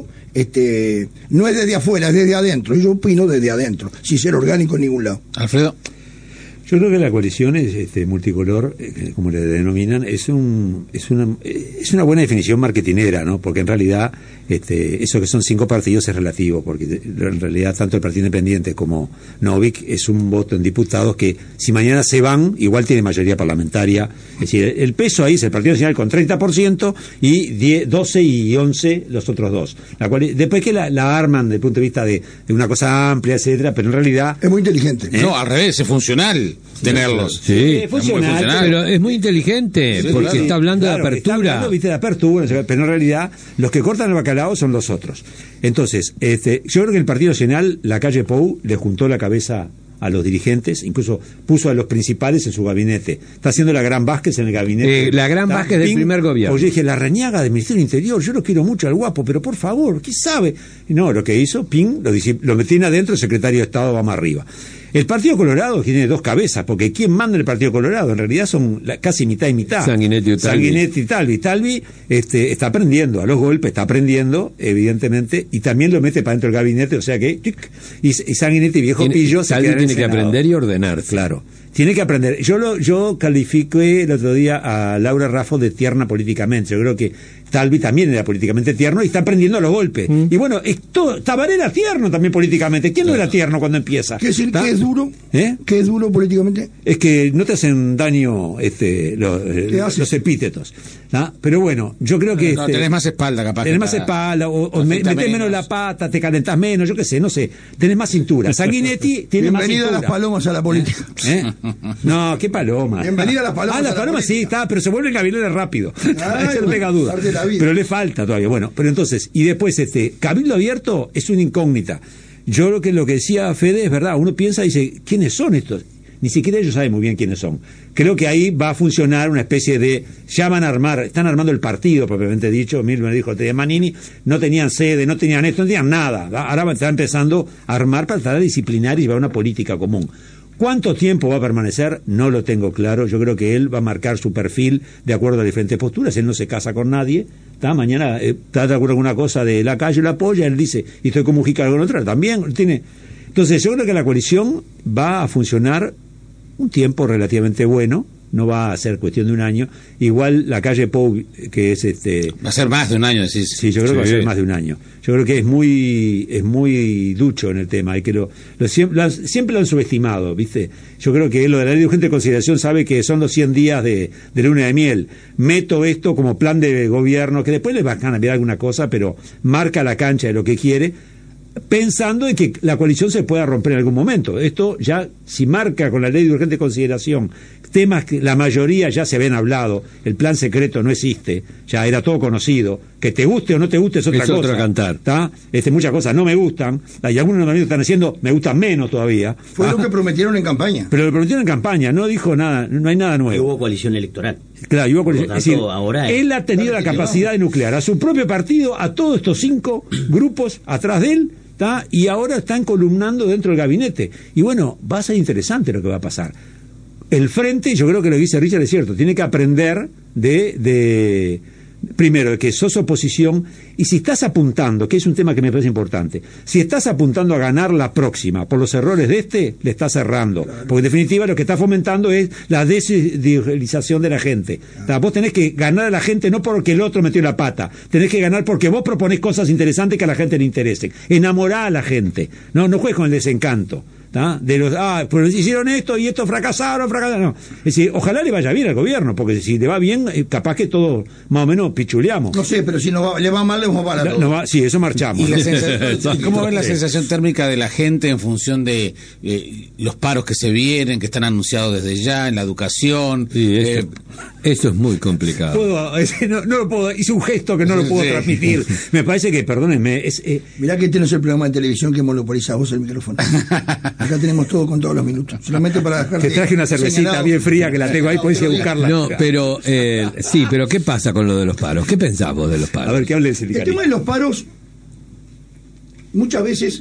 no es desde afuera, es desde adentro, y yo opino desde adentro, sin ser orgánico en ningún lado. Alfredo. Yo creo que la coalición multicolor, como le denominan, es una buena definición marketinera, ¿no? Porque en realidad eso que son 5 partidos es relativo, porque en realidad tanto el Partido Independiente como Novik es un voto en diputados que si mañana se van, igual tiene mayoría parlamentaria. Es decir, el peso ahí es el Partido Nacional con 30% y 12 y 11 los otros dos. Después que la arman desde el punto de vista de una cosa amplia, etcétera, pero en realidad... Es muy inteligente. No, al revés, es funcional. Tenerlos. Sí, es funcional, pero es muy inteligente, porque está hablando de apertura. Está hablando, de apertura, pero en realidad los que cortan el bacalao son los otros. Entonces, yo creo que el Partido Nacional, la calle Pou, le juntó la cabeza a los dirigentes, incluso puso a los principales en su gabinete. Está haciendo la gran Vázquez en el gabinete. La gran Vázquez del primer gobierno. Oye, dije, la reñaga del Ministerio del Interior, yo lo quiero mucho al guapo, pero por favor, ¿qué sabe? No, lo que hizo, Ping, lo tiene adentro, el secretario de Estado va más arriba. El Partido Colorado tiene 2 cabezas, porque ¿quién manda en el Partido Colorado? En realidad son casi mitad y mitad. Sanguinetti y Talvi. Talvi está aprendiendo, a los golpes está aprendiendo, evidentemente, y también lo mete para dentro del gabinete, o sea que... Y Sanguinetti, viejo pillo, se queda en el tiene que aprender y ordenar. Claro. Tiene que aprender. Yo califiqué el otro día a Laura Raffo de tierna políticamente. Yo creo que Talvi también era políticamente tierno y está aprendiendo a los golpes. Y bueno, Tabaré era tierno también políticamente. ¿Quién no era tierno cuando empieza? ¿Qué es duro? ¿Qué es duro políticamente? Es que no te hacen daño los epítetos. ¿Ah? Pero bueno, yo creo que... No, tenés más espalda, capaz. Tenés más espalda, o metés menos la pata, te calentás menos, yo qué sé, no sé. Tenés más cintura. Sanguinetti tiene más cintura. Bienvenida a las palomas a la política. No, qué paloma. Bienvenida a las palomas. Las palomas sí, está, pero se vuelve Gabriel rápido. Eso no tenga duda. Pero le falta todavía. Bueno, pero entonces, y después Cabildo Abierto es una incógnita. Yo creo que lo que decía Fede es verdad. Uno piensa y dice, ¿quiénes son estos? Ni siquiera ellos saben muy bien quiénes son. Creo que ahí va a funcionar una especie de... Ya van a armar, están armando el partido, propiamente dicho. Milman dijo, de Manini, no tenían sede, no tenían esto, no tenían nada. Ahora están empezando a armar para tratar de disciplinar y llevar una política común. ¿Cuánto tiempo va a permanecer? No lo tengo claro. Yo creo que él va a marcar su perfil de acuerdo a diferentes posturas. Él no se casa con nadie. Mañana está de acuerdo con una cosa de la calle, la apoya. Él dice, y estoy con Mujica con otra. También tiene. Entonces, yo creo que la coalición va a funcionar un tiempo relativamente bueno. No va a ser cuestión de un año. Igual la calle Pou, que es va a ser más de un año, sí. Sí, yo creo que va a ser más de un año. Yo creo que es muy ducho en el tema y que siempre lo han subestimado, ¿viste? Yo creo que lo de la ley de urgente consideración sabe que son los 100 días de luna de miel. Meto esto como plan de gobierno, que después les van a cambiar alguna cosa, pero marca la cancha de lo que quiere, pensando en que la coalición se pueda romper en algún momento. Esto ya, si marca con la ley de urgente consideración temas que la mayoría ya se habían hablado, el plan secreto no existe, ya era todo conocido, que te guste o no te guste es otra cosa. Otro cantar. Muchas cosas no me gustan, y algunos de los que están haciendo me gustan menos todavía. Fue lo que prometieron en campaña. Pero lo prometieron en campaña, no dijo nada, no hay nada nuevo. Y hubo coalición electoral. Claro, hubo coalición. Tanto, es decir, ahora él ha tenido la capacidad de nuclear a su propio partido, a todos estos 5 grupos atrás de él, y ahora están columnando dentro del gabinete. Y bueno, va a ser interesante lo que va a pasar. El frente, yo creo que lo que dice Richard es cierto, tiene que aprender de primero, de que sos oposición, y si estás apuntando, que es un tema que me parece importante, si estás apuntando a ganar la próxima por los errores de le estás cerrando. Claro. Porque en definitiva lo que está fomentando es la desidentización de la gente. Claro. O sea, vos tenés que ganar a la gente no porque el otro metió la pata, tenés que ganar porque vos proponés cosas interesantes que a la gente le interesen. Enamorar a la gente. No juegues con el desencanto. De los, pero hicieron esto y esto fracasaron. No. Es decir, ojalá le vaya bien al gobierno, porque si le va bien, capaz que todos más o menos pichuleamos. No sé, pero si le va mal, le vamos mal a todos. Sí, eso marchamos. ¿Y cómo ves la sensación térmica de la gente en función de los paros que se vienen, que están anunciados desde ya, en la educación? Sí, eso es muy complicado. No lo puedo, hice un gesto que no lo puedo transmitir. Me parece que, perdónenme, mirá que tienes el programa de televisión que monopoliza vos el micrófono. Acá tenemos todo con todos los minutos. Solamente para dejar. Te traje una cervecita bien fría que la tengo ahí, podés ir a buscarla. No, pero sí, pero ¿qué pasa con lo de los paros? ¿Qué pensás vos de los paros? A ver, ¿qué hable el sindicalismo? El tema de los paros, muchas veces,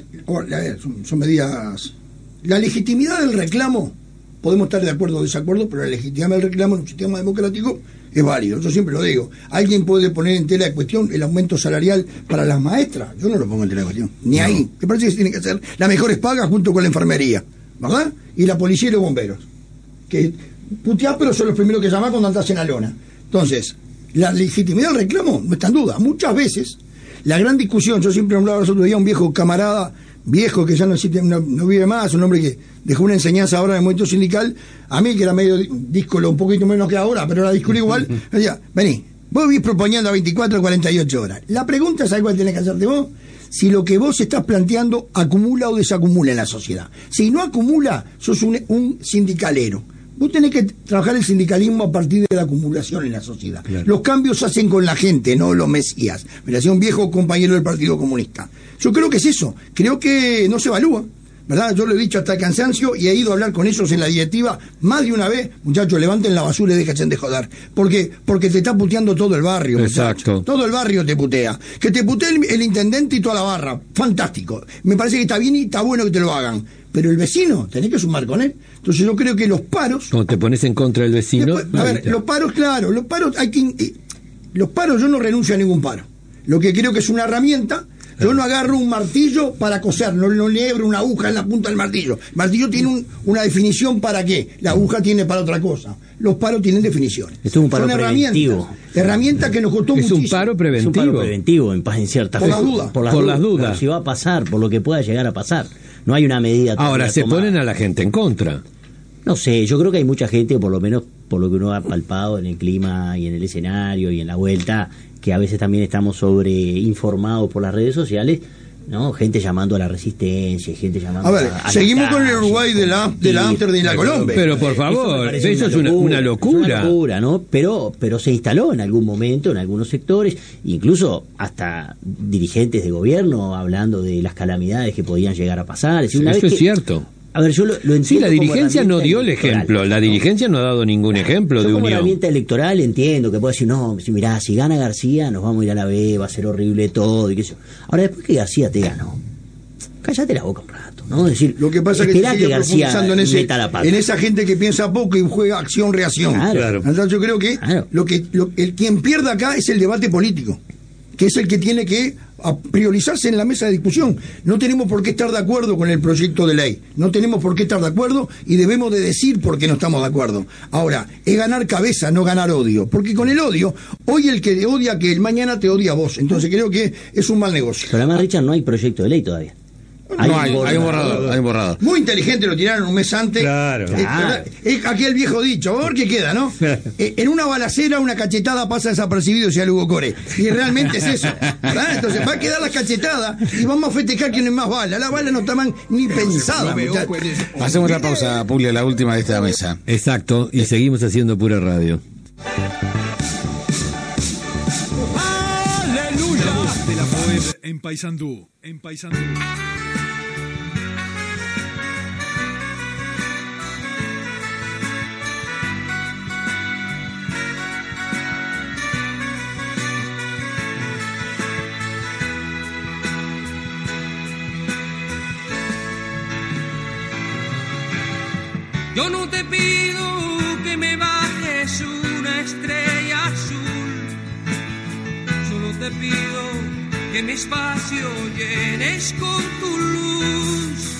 son medidas. La legitimidad del reclamo, podemos estar de acuerdo o desacuerdo, pero la legitimidad del reclamo en un sistema democrático es válido. Yo siempre lo digo. ¿Alguien puede poner en tela de cuestión el aumento salarial para las maestras? Yo no lo pongo en tela de cuestión. Ni ahí. Me parece que se tienen que hacer las mejores pagas junto con la enfermería, ¿verdad? Y la policía y los bomberos. Que puteás, pero son los primeros que llamás cuando andás en la lona. Entonces, la legitimidad del reclamo no está en duda. Muchas veces, la gran discusión, yo siempre hablaba el otro día, un viejo camarada, viejo que ya no existe, no vive más, un hombre que dejó una enseñanza ahora en el movimiento sindical, a mí que era medio díscolo, un poquito menos que ahora, pero era díscolo igual, me decía, vení, vos vivís proponiendo a 24 o 48 horas. La pregunta, ¿sabes cuál tenés que hacerte vos? Si lo que vos estás planteando acumula o desacumula en la sociedad. Si no acumula, sos un sindicalero. Vos tenés que trabajar el sindicalismo a partir de la acumulación en la sociedad. Claro. Los cambios se hacen con la gente, no los mesías. Me lo hacía un viejo compañero del Partido Comunista. Yo creo que es eso. Creo que no se evalúa, ¿verdad? Yo lo he dicho hasta el cansancio y he ido a hablar con ellos en la directiva más de una vez. Muchachos, levanten la basura y déjense de joder. Porque te está puteando todo el barrio. Exacto. Muchacho. Todo el barrio te putea. Que te putee el intendente y toda la barra. Fantástico. Me parece que está bien y está bueno que te lo hagan. Pero el vecino, tenés que sumar con él. Entonces yo creo que los paros... Cuando te pones en contra del vecino... Después, a ver, los paros, claro, los paros hay que... Los paros, yo no renuncio a ningún paro. Lo que creo que es una herramienta. Yo no agarro un martillo para coser, no le abro una aguja en la punta del martillo. El martillo tiene una definición para qué, la aguja tiene para otra cosa. Los paros tienen definiciones. Esto es un paro preventivo. Herramientas que nos costó muchísimo. Es un paro preventivo. Es un paro preventivo, en cierta forma. Por las dudas. Por si va a pasar, por lo que pueda llegar a pasar. No hay una medida. Ahora, se tomada. ponen a la gente en contra. No sé, yo creo que hay mucha gente, por lo menos por lo que uno ha palpado en el clima y en el escenario y en la vuelta, que a veces también estamos sobreinformados por las redes sociales, ¿no? Gente llamando a la resistencia, gente llamando a seguimos con el Uruguay de la Amsterdam y la Colombia. Pero por favor, eso es una locura. Es una locura, ¿no? Pero se instaló en algún momento en algunos sectores, incluso hasta dirigentes de gobierno hablando de las calamidades que podían llegar a pasar. Es decir, eso es cierto. A ver, yo lo entiendo. Sí, la dirigencia no dio el ejemplo. La dirigencia no ha dado ningún ejemplo de como unión. Herramienta electoral entiendo que puede decir, no, mirá, si gana García nos vamos a ir a la B, va a ser horrible todo y qué sé yo. Ahora, después que García te ganó, cállate la boca un rato, ¿no? Es decir, lo que pasa es que García meta la pata. En esa gente que piensa poco y juega acción-reacción. Claro. Entonces yo creo que quien pierda acá es el debate político, que es el que tiene que priorizarse en la mesa de discusión. No tenemos por qué estar de acuerdo con el proyecto de ley, no tenemos por qué estar de acuerdo y debemos de decir por qué no estamos de acuerdo. Ahora, es ganar cabeza, no ganar odio, porque con el odio, hoy el que te odia que el mañana te odia a vos, entonces creo que es un mal negocio. Pero además, Richard, no hay proyecto de ley todavía. Hay un borrador. Muy inteligente, lo tiraron un mes antes. Claro. Es aquel viejo dicho, a ver qué queda, ¿no? En una balacera una cachetada pasa desapercibido si a Lugo Core. Y realmente es eso, ¿verdad? Entonces va a quedar la cachetada y vamos a festejar quién es más bala. La bala no está ni pensada, muchachos. Hacemos la pausa, Puglia, la última de esta mesa. Exacto, y seguimos haciendo pura radio. ¡Aleluya! De la FOEB en Paysandú. Yo no te pido que me bajes una estrella azul, te pido que mi espacio llenes con tu luz.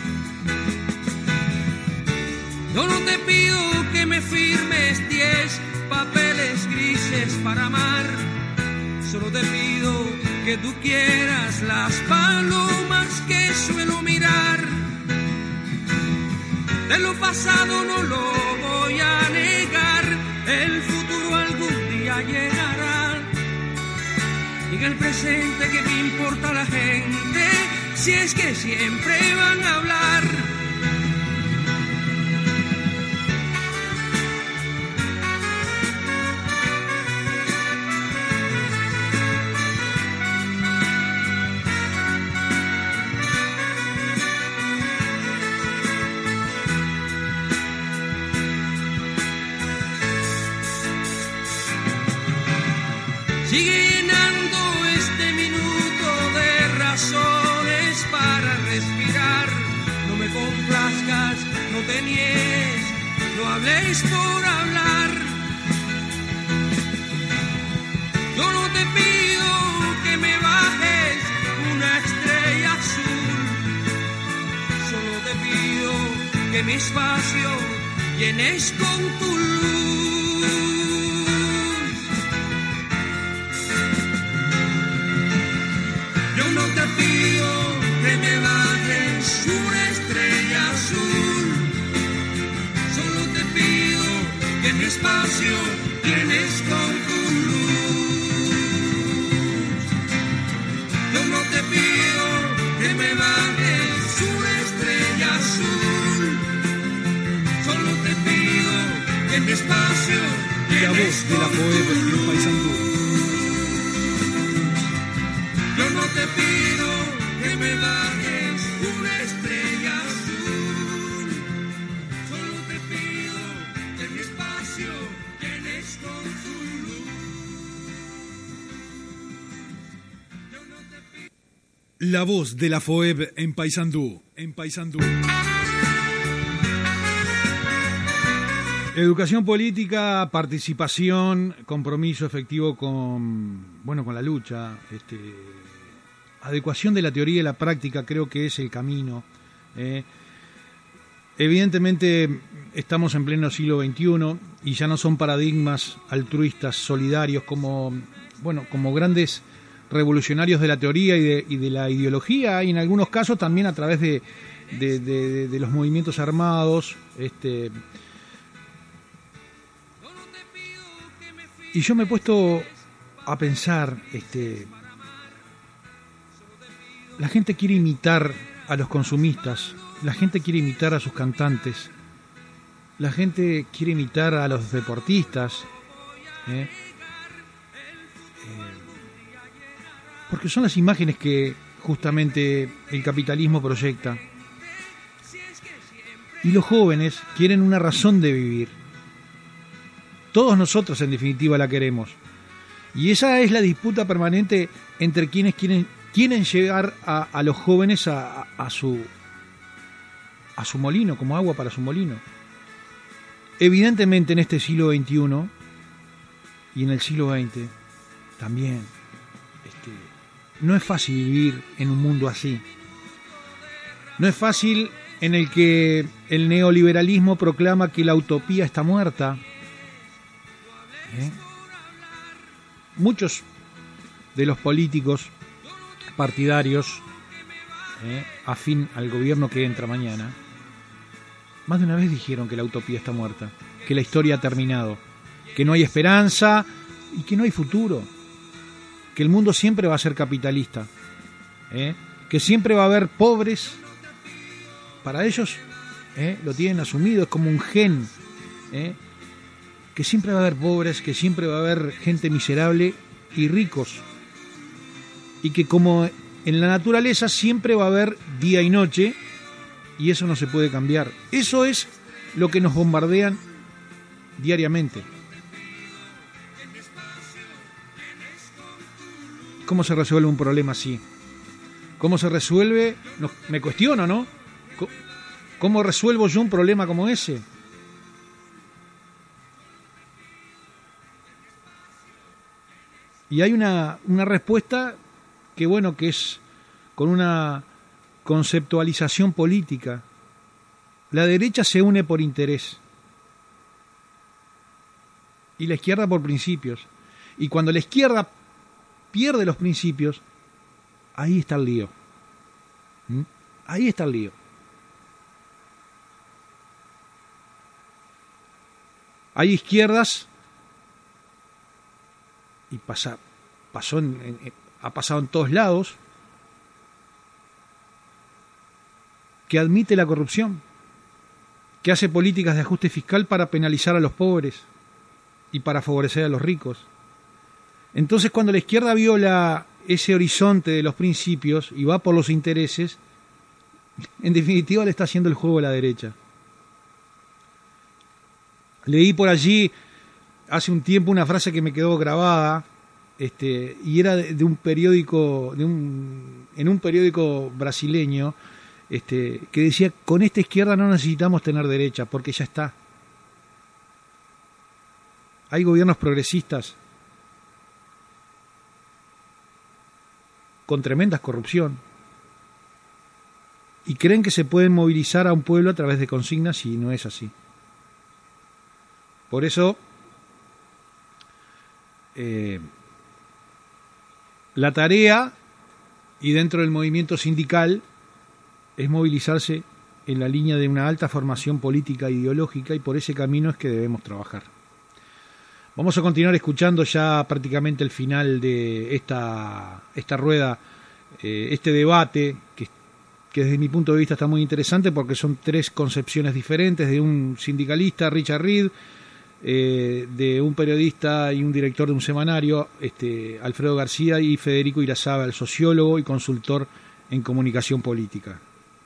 Yo no te pido que me firmes 10 papeles grises para amar. Solo te pido que tú quieras las palomas que suelo mirar. De lo pasado no lo voy a negar, el futuro algún día llegará. Y en el presente, ¿qué me importa la gente? Si es que siempre van a hablar. Sigue llenando este minuto de razones para respirar. No me complazcas, no te niegues, no hables por hablar. Yo no te pido que me bajes una estrella azul. Solo te pido que mi espacio llenes con tu luz. Yo no te pido que me bajes una estrella azul. Solo te pido que mi espacio llenes con tu luz. Yo no te pido que me bajes una estrella azul. Solo te pido que mi espacio llenes con tu luz. La voz de la FOEB en Paysandú. Yo no te pido que me bajes una estrella azul. Solo te pido que mi espacio llenes con tu luz. Yo no te pido... La voz de la FOEB en Paysandú. Educación política, participación, compromiso efectivo con la lucha, adecuación de la teoría y la práctica, creo que es el camino. Evidentemente estamos en pleno siglo XXI y ya no son paradigmas altruistas, solidarios, como grandes revolucionarios de la teoría y de la ideología, y en algunos casos también a través de los movimientos armados. Y yo me he puesto a pensar, la gente quiere imitar a los consumistas, la gente quiere imitar a sus cantantes, la gente quiere imitar a los deportistas, porque son las imágenes que justamente el capitalismo proyecta. Y los jóvenes quieren una razón de vivir. Todos nosotros, en definitiva, la queremos. Y esa es la disputa permanente entre quienes quieren llegar a los jóvenes a su molino, como agua para su molino. Evidentemente, en este siglo XXI y en el siglo XX también, no es fácil vivir en un mundo así. No es fácil en el que el neoliberalismo proclama que la utopía está muerta. Muchos de los políticos partidarios afín al gobierno que entra mañana, más de una vez dijeron que la utopía está muerta, que la historia ha terminado, que no hay esperanza y que no hay futuro, que el mundo siempre va a ser capitalista, que siempre va a haber pobres. Para ellos lo tienen asumido, es como un gen, que siempre va a haber pobres, que siempre va a haber gente miserable y ricos, y que como en la naturaleza siempre va a haber día y noche, y eso no se puede cambiar. Eso es lo que nos bombardean diariamente. ¿Cómo se resuelve un problema así? ¿Cómo se resuelve? Me cuestiono, ¿no? ¿Cómo resuelvo yo un problema como ese? Y hay una respuesta que, bueno, que es con una conceptualización política. La derecha se une por interés y la izquierda por principios. Y cuando la izquierda pierde los principios, ahí está el lío. Ahí está el lío. Hay izquierdas, y ha pasado en todos lados, que admite la corrupción, que hace políticas de ajuste fiscal para penalizar a los pobres y para favorecer a los ricos. Entonces, cuando la izquierda viola ese horizonte de los principios y va por los intereses, en definitiva le está haciendo el juego a la derecha. Leí por allí hace un tiempo una frase que me quedó grabada, y era de un periódico, en un periódico brasileño, que decía: con esta izquierda no necesitamos tener derecha, porque ya está. Hay gobiernos progresistas con tremenda corrupción y creen que se pueden movilizar a un pueblo a través de consignas, y no es así. Por eso la tarea, y dentro del movimiento sindical, es movilizarse en la línea de una alta formación política e ideológica, y por ese camino es que debemos trabajar. Vamos a continuar escuchando ya prácticamente el final de esta rueda, este debate, que desde mi punto de vista está muy interesante, porque son tres concepciones diferentes, de un sindicalista, Richard Reed, de un periodista y un director de un semanario, Alfredo García, y Federico Irazábal, sociólogo y consultor en comunicación política.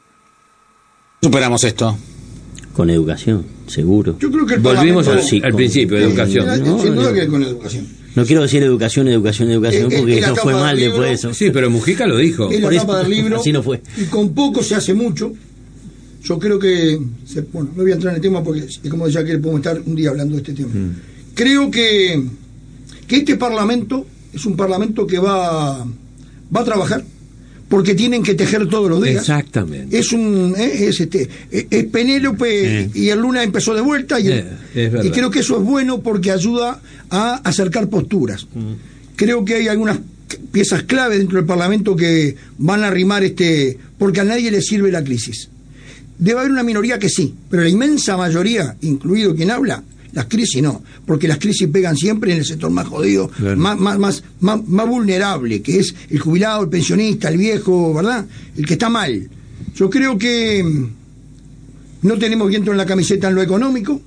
Superamos esto. Con educación, seguro. Yo creo que volvimos al principio, educación. Sin duda que con educación. No quiero decir educación, porque eso fue mal después de eso. Sí, pero Mujica lo dijo. Es la tapa del libro. Así no fue. Y con poco se hace mucho. Yo creo que, bueno, no voy a entrar en el tema porque, como decía que podemos estar un día hablando de este tema. Creo que este Parlamento es un Parlamento que va a trabajar, porque tienen que tejer todos los días. Exactamente. Es Penélope y el Luna empezó de vuelta, y creo que eso es bueno porque ayuda a acercar posturas. Creo que hay algunas piezas clave dentro del Parlamento que van a arrimar porque a nadie le sirve la crisis. Debe haber una minoría que sí, pero la inmensa mayoría, incluido quien habla, las crisis no, porque las crisis pegan siempre en el sector más jodido, claro, más vulnerable, que es el jubilado, el pensionista, el viejo, ¿verdad? El que está mal. Yo creo que no tenemos viento en la camiseta en lo económico.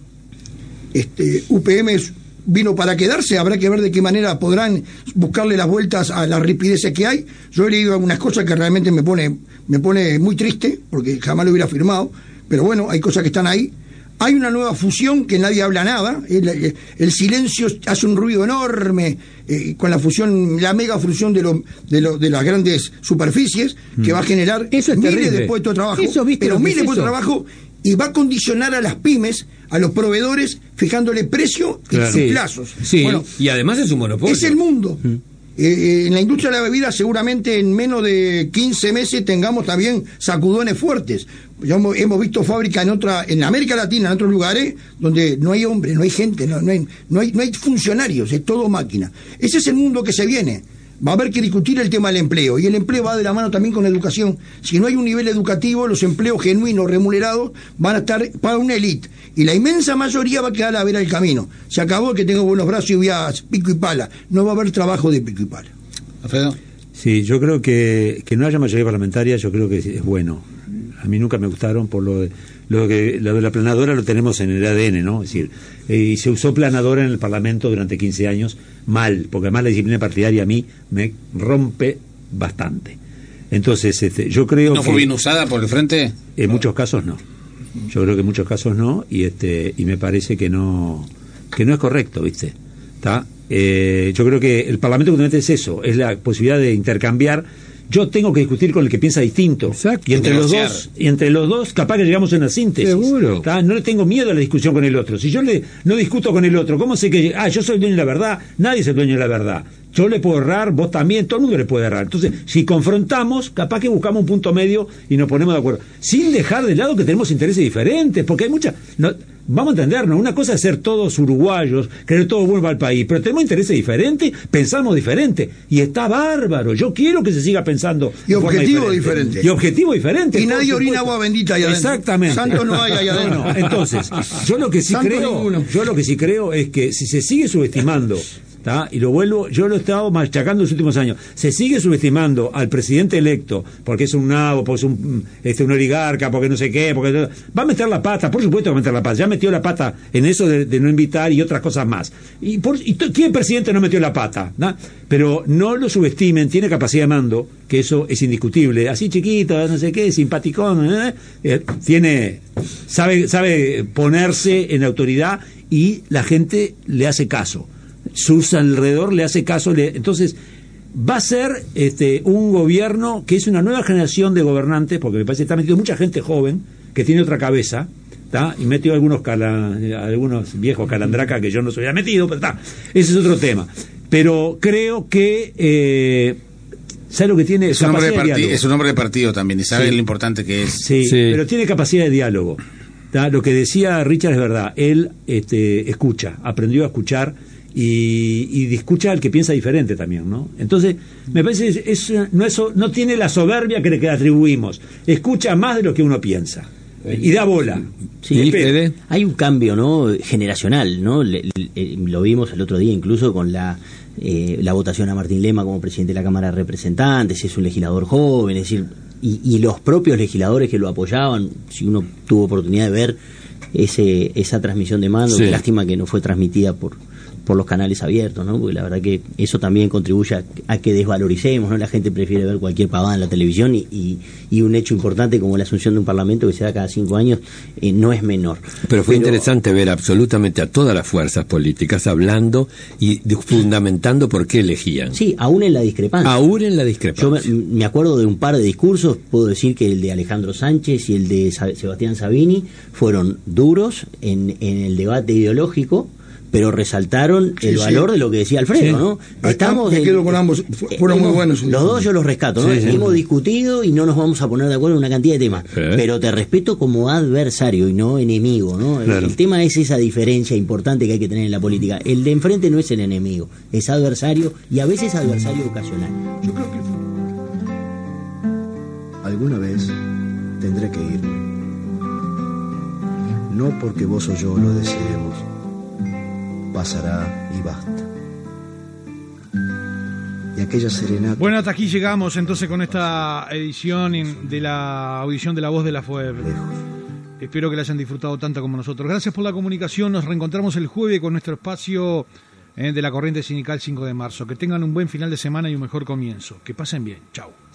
UPM vino para quedarse, habrá que ver de qué manera podrán buscarle las vueltas a las ripideces que hay. Yo he leído algunas cosas que realmente me pone muy triste, porque jamás lo hubiera firmado, pero bueno, hay cosas que están ahí. Hay una nueva fusión que nadie habla nada, el silencio hace un ruido enorme con la fusión, la mega fusión de las grandes superficies, que va a generar miles de puestos de trabajo, pero miles de puestos de trabajo, y va a condicionar a las pymes, a los proveedores, fijándole precio y sus plazos. Sí, bueno, y además es un monopolio. Es el mundo. En la industria de la bebida seguramente en menos de 15 meses tengamos también sacudones fuertes. Ya hemos visto fábricas en América Latina, en otros lugares, donde no hay hombres, no hay gente, no hay funcionarios, es todo máquina. Ese es el mundo que se viene. Va a haber que discutir el tema del empleo, y el empleo va de la mano también con la educación. Si no hay un nivel educativo, los empleos genuinos, remunerados, van a estar para una élite, y la inmensa mayoría va a quedar a ver el camino. Se acabó que tengo buenos brazos y voy a pico y pala. No va a haber trabajo de pico y pala. Alfredo. Sí, yo creo que no haya mayoría parlamentaria, yo creo que es bueno. A mí nunca me gustaron por lo de la planadora, lo tenemos en el ADN, ¿no? Es decir, y se usó planadora en el Parlamento durante 15 años mal, porque además la disciplina partidaria a mí me rompe bastante. Entonces, yo creo ¿No fue bien usada por el Frente? En muchos casos no. Yo creo que en muchos casos no, y me parece que no es correcto, ¿viste? ¿Está? Yo creo que el Parlamento justamente es eso, es la posibilidad de intercambiar. yo tengo que discutir con el que piensa distinto. Exacto. Y entre los dos, capaz que llegamos a una síntesis. Seguro. No le tengo miedo a la discusión con el otro. Si yo no discuto con el otro, ¿cómo sé que yo soy el dueño de la verdad? Nadie es el dueño de la verdad. Yo le puedo errar, vos también, todo el mundo le puede errar. Entonces, si confrontamos, capaz que buscamos un punto medio y nos ponemos de acuerdo. Sin dejar de lado que tenemos intereses diferentes, porque hay muchas... vamos a entendernos, una cosa es ser todos uruguayos, querer todo vuelva al país, pero tenemos intereses diferentes, pensamos diferente, y está bárbaro. Yo quiero que se siga pensando y objetivo diferente. Y objetivo diferente. Y nadie orina agua bendita allá adentro. Exactamente. Santo no hay allá adentro. No, entonces, yo lo que sí creo es que si se sigue subestimando, y lo vuelvo, yo lo he estado machacando en los últimos años, se sigue subestimando al presidente electo porque es un nabo, porque es un oligarca, porque no sé qué, porque va a meter la pata, por supuesto que va a meter la pata, ya metió la pata en eso de no invitar y otras cosas más. ¿Quién presidente no metió la pata? ¿No? Pero no lo subestimen, tiene capacidad de mando, que eso es indiscutible, así chiquito, no sé qué, simpaticón, sabe ponerse en autoridad y la gente le hace caso. Su alrededor le hace caso, entonces va a ser un gobierno que es una nueva generación de gobernantes, porque me parece que está metido mucha gente joven que tiene otra cabeza, y metió algunos viejos calandracas que yo no se había metido, pero ese es otro tema. Pero creo que ¿sabe lo que tiene? Es un hombre de partido también, y sabe lo importante que es. Sí, pero tiene capacidad de diálogo. Lo que decía Richard es verdad, él escucha, aprendió a escuchar y escucha al que piensa diferente también, ¿no? Entonces, me parece que no tiene la soberbia que le atribuimos, escucha más de lo que uno piensa y da bola. Sí, hay un cambio, ¿no?, generacional, ¿no? Lo vimos el otro día incluso con la votación a Martín Lema como presidente de la Cámara de Representantes, es un legislador joven, es decir, y los propios legisladores que lo apoyaban, si uno tuvo oportunidad de ver esa transmisión de mando, qué lástima que no fue transmitida por los canales abiertos, ¿no? Porque la verdad que eso también contribuye a que desvaloricemos, ¿no? La gente prefiere ver cualquier pavada en la televisión y un hecho importante como la asunción de un parlamento que se da cada 5 años no es menor. Pero fue interesante ver absolutamente a todas las fuerzas políticas hablando y fundamentando por qué elegían. Sí, aún en la discrepancia. Yo me acuerdo de un par de discursos, puedo decir que el de Alejandro Sánchez y el de Sebastián Sabini fueron duros en el debate ideológico, pero resaltaron el valor de lo que decía Alfredo, ¿no? Me quedo con ambos, fueron muy buenos. Los dos yo los rescato, ¿no? Hemos discutido y no nos vamos a poner de acuerdo en una cantidad de temas, pero te respeto como adversario y no enemigo, ¿no? Claro. El tema es esa diferencia importante que hay que tener en la política. El de enfrente no es el enemigo, es adversario y a veces adversario ocasional. Yo creo que alguna vez tendré que irme. No porque vos o yo lo deseemos. Pasará y basta. Y aquella serenata. Bueno, hasta aquí llegamos entonces con esta edición de la audición de La Voz de la FOEB. Espero que la hayan disfrutado tanto como nosotros. Gracias por la comunicación. Nos reencontramos el jueves con nuestro espacio de la Corriente Sindical 5 de marzo. Que tengan un buen final de semana y un mejor comienzo. Que pasen bien. Chau.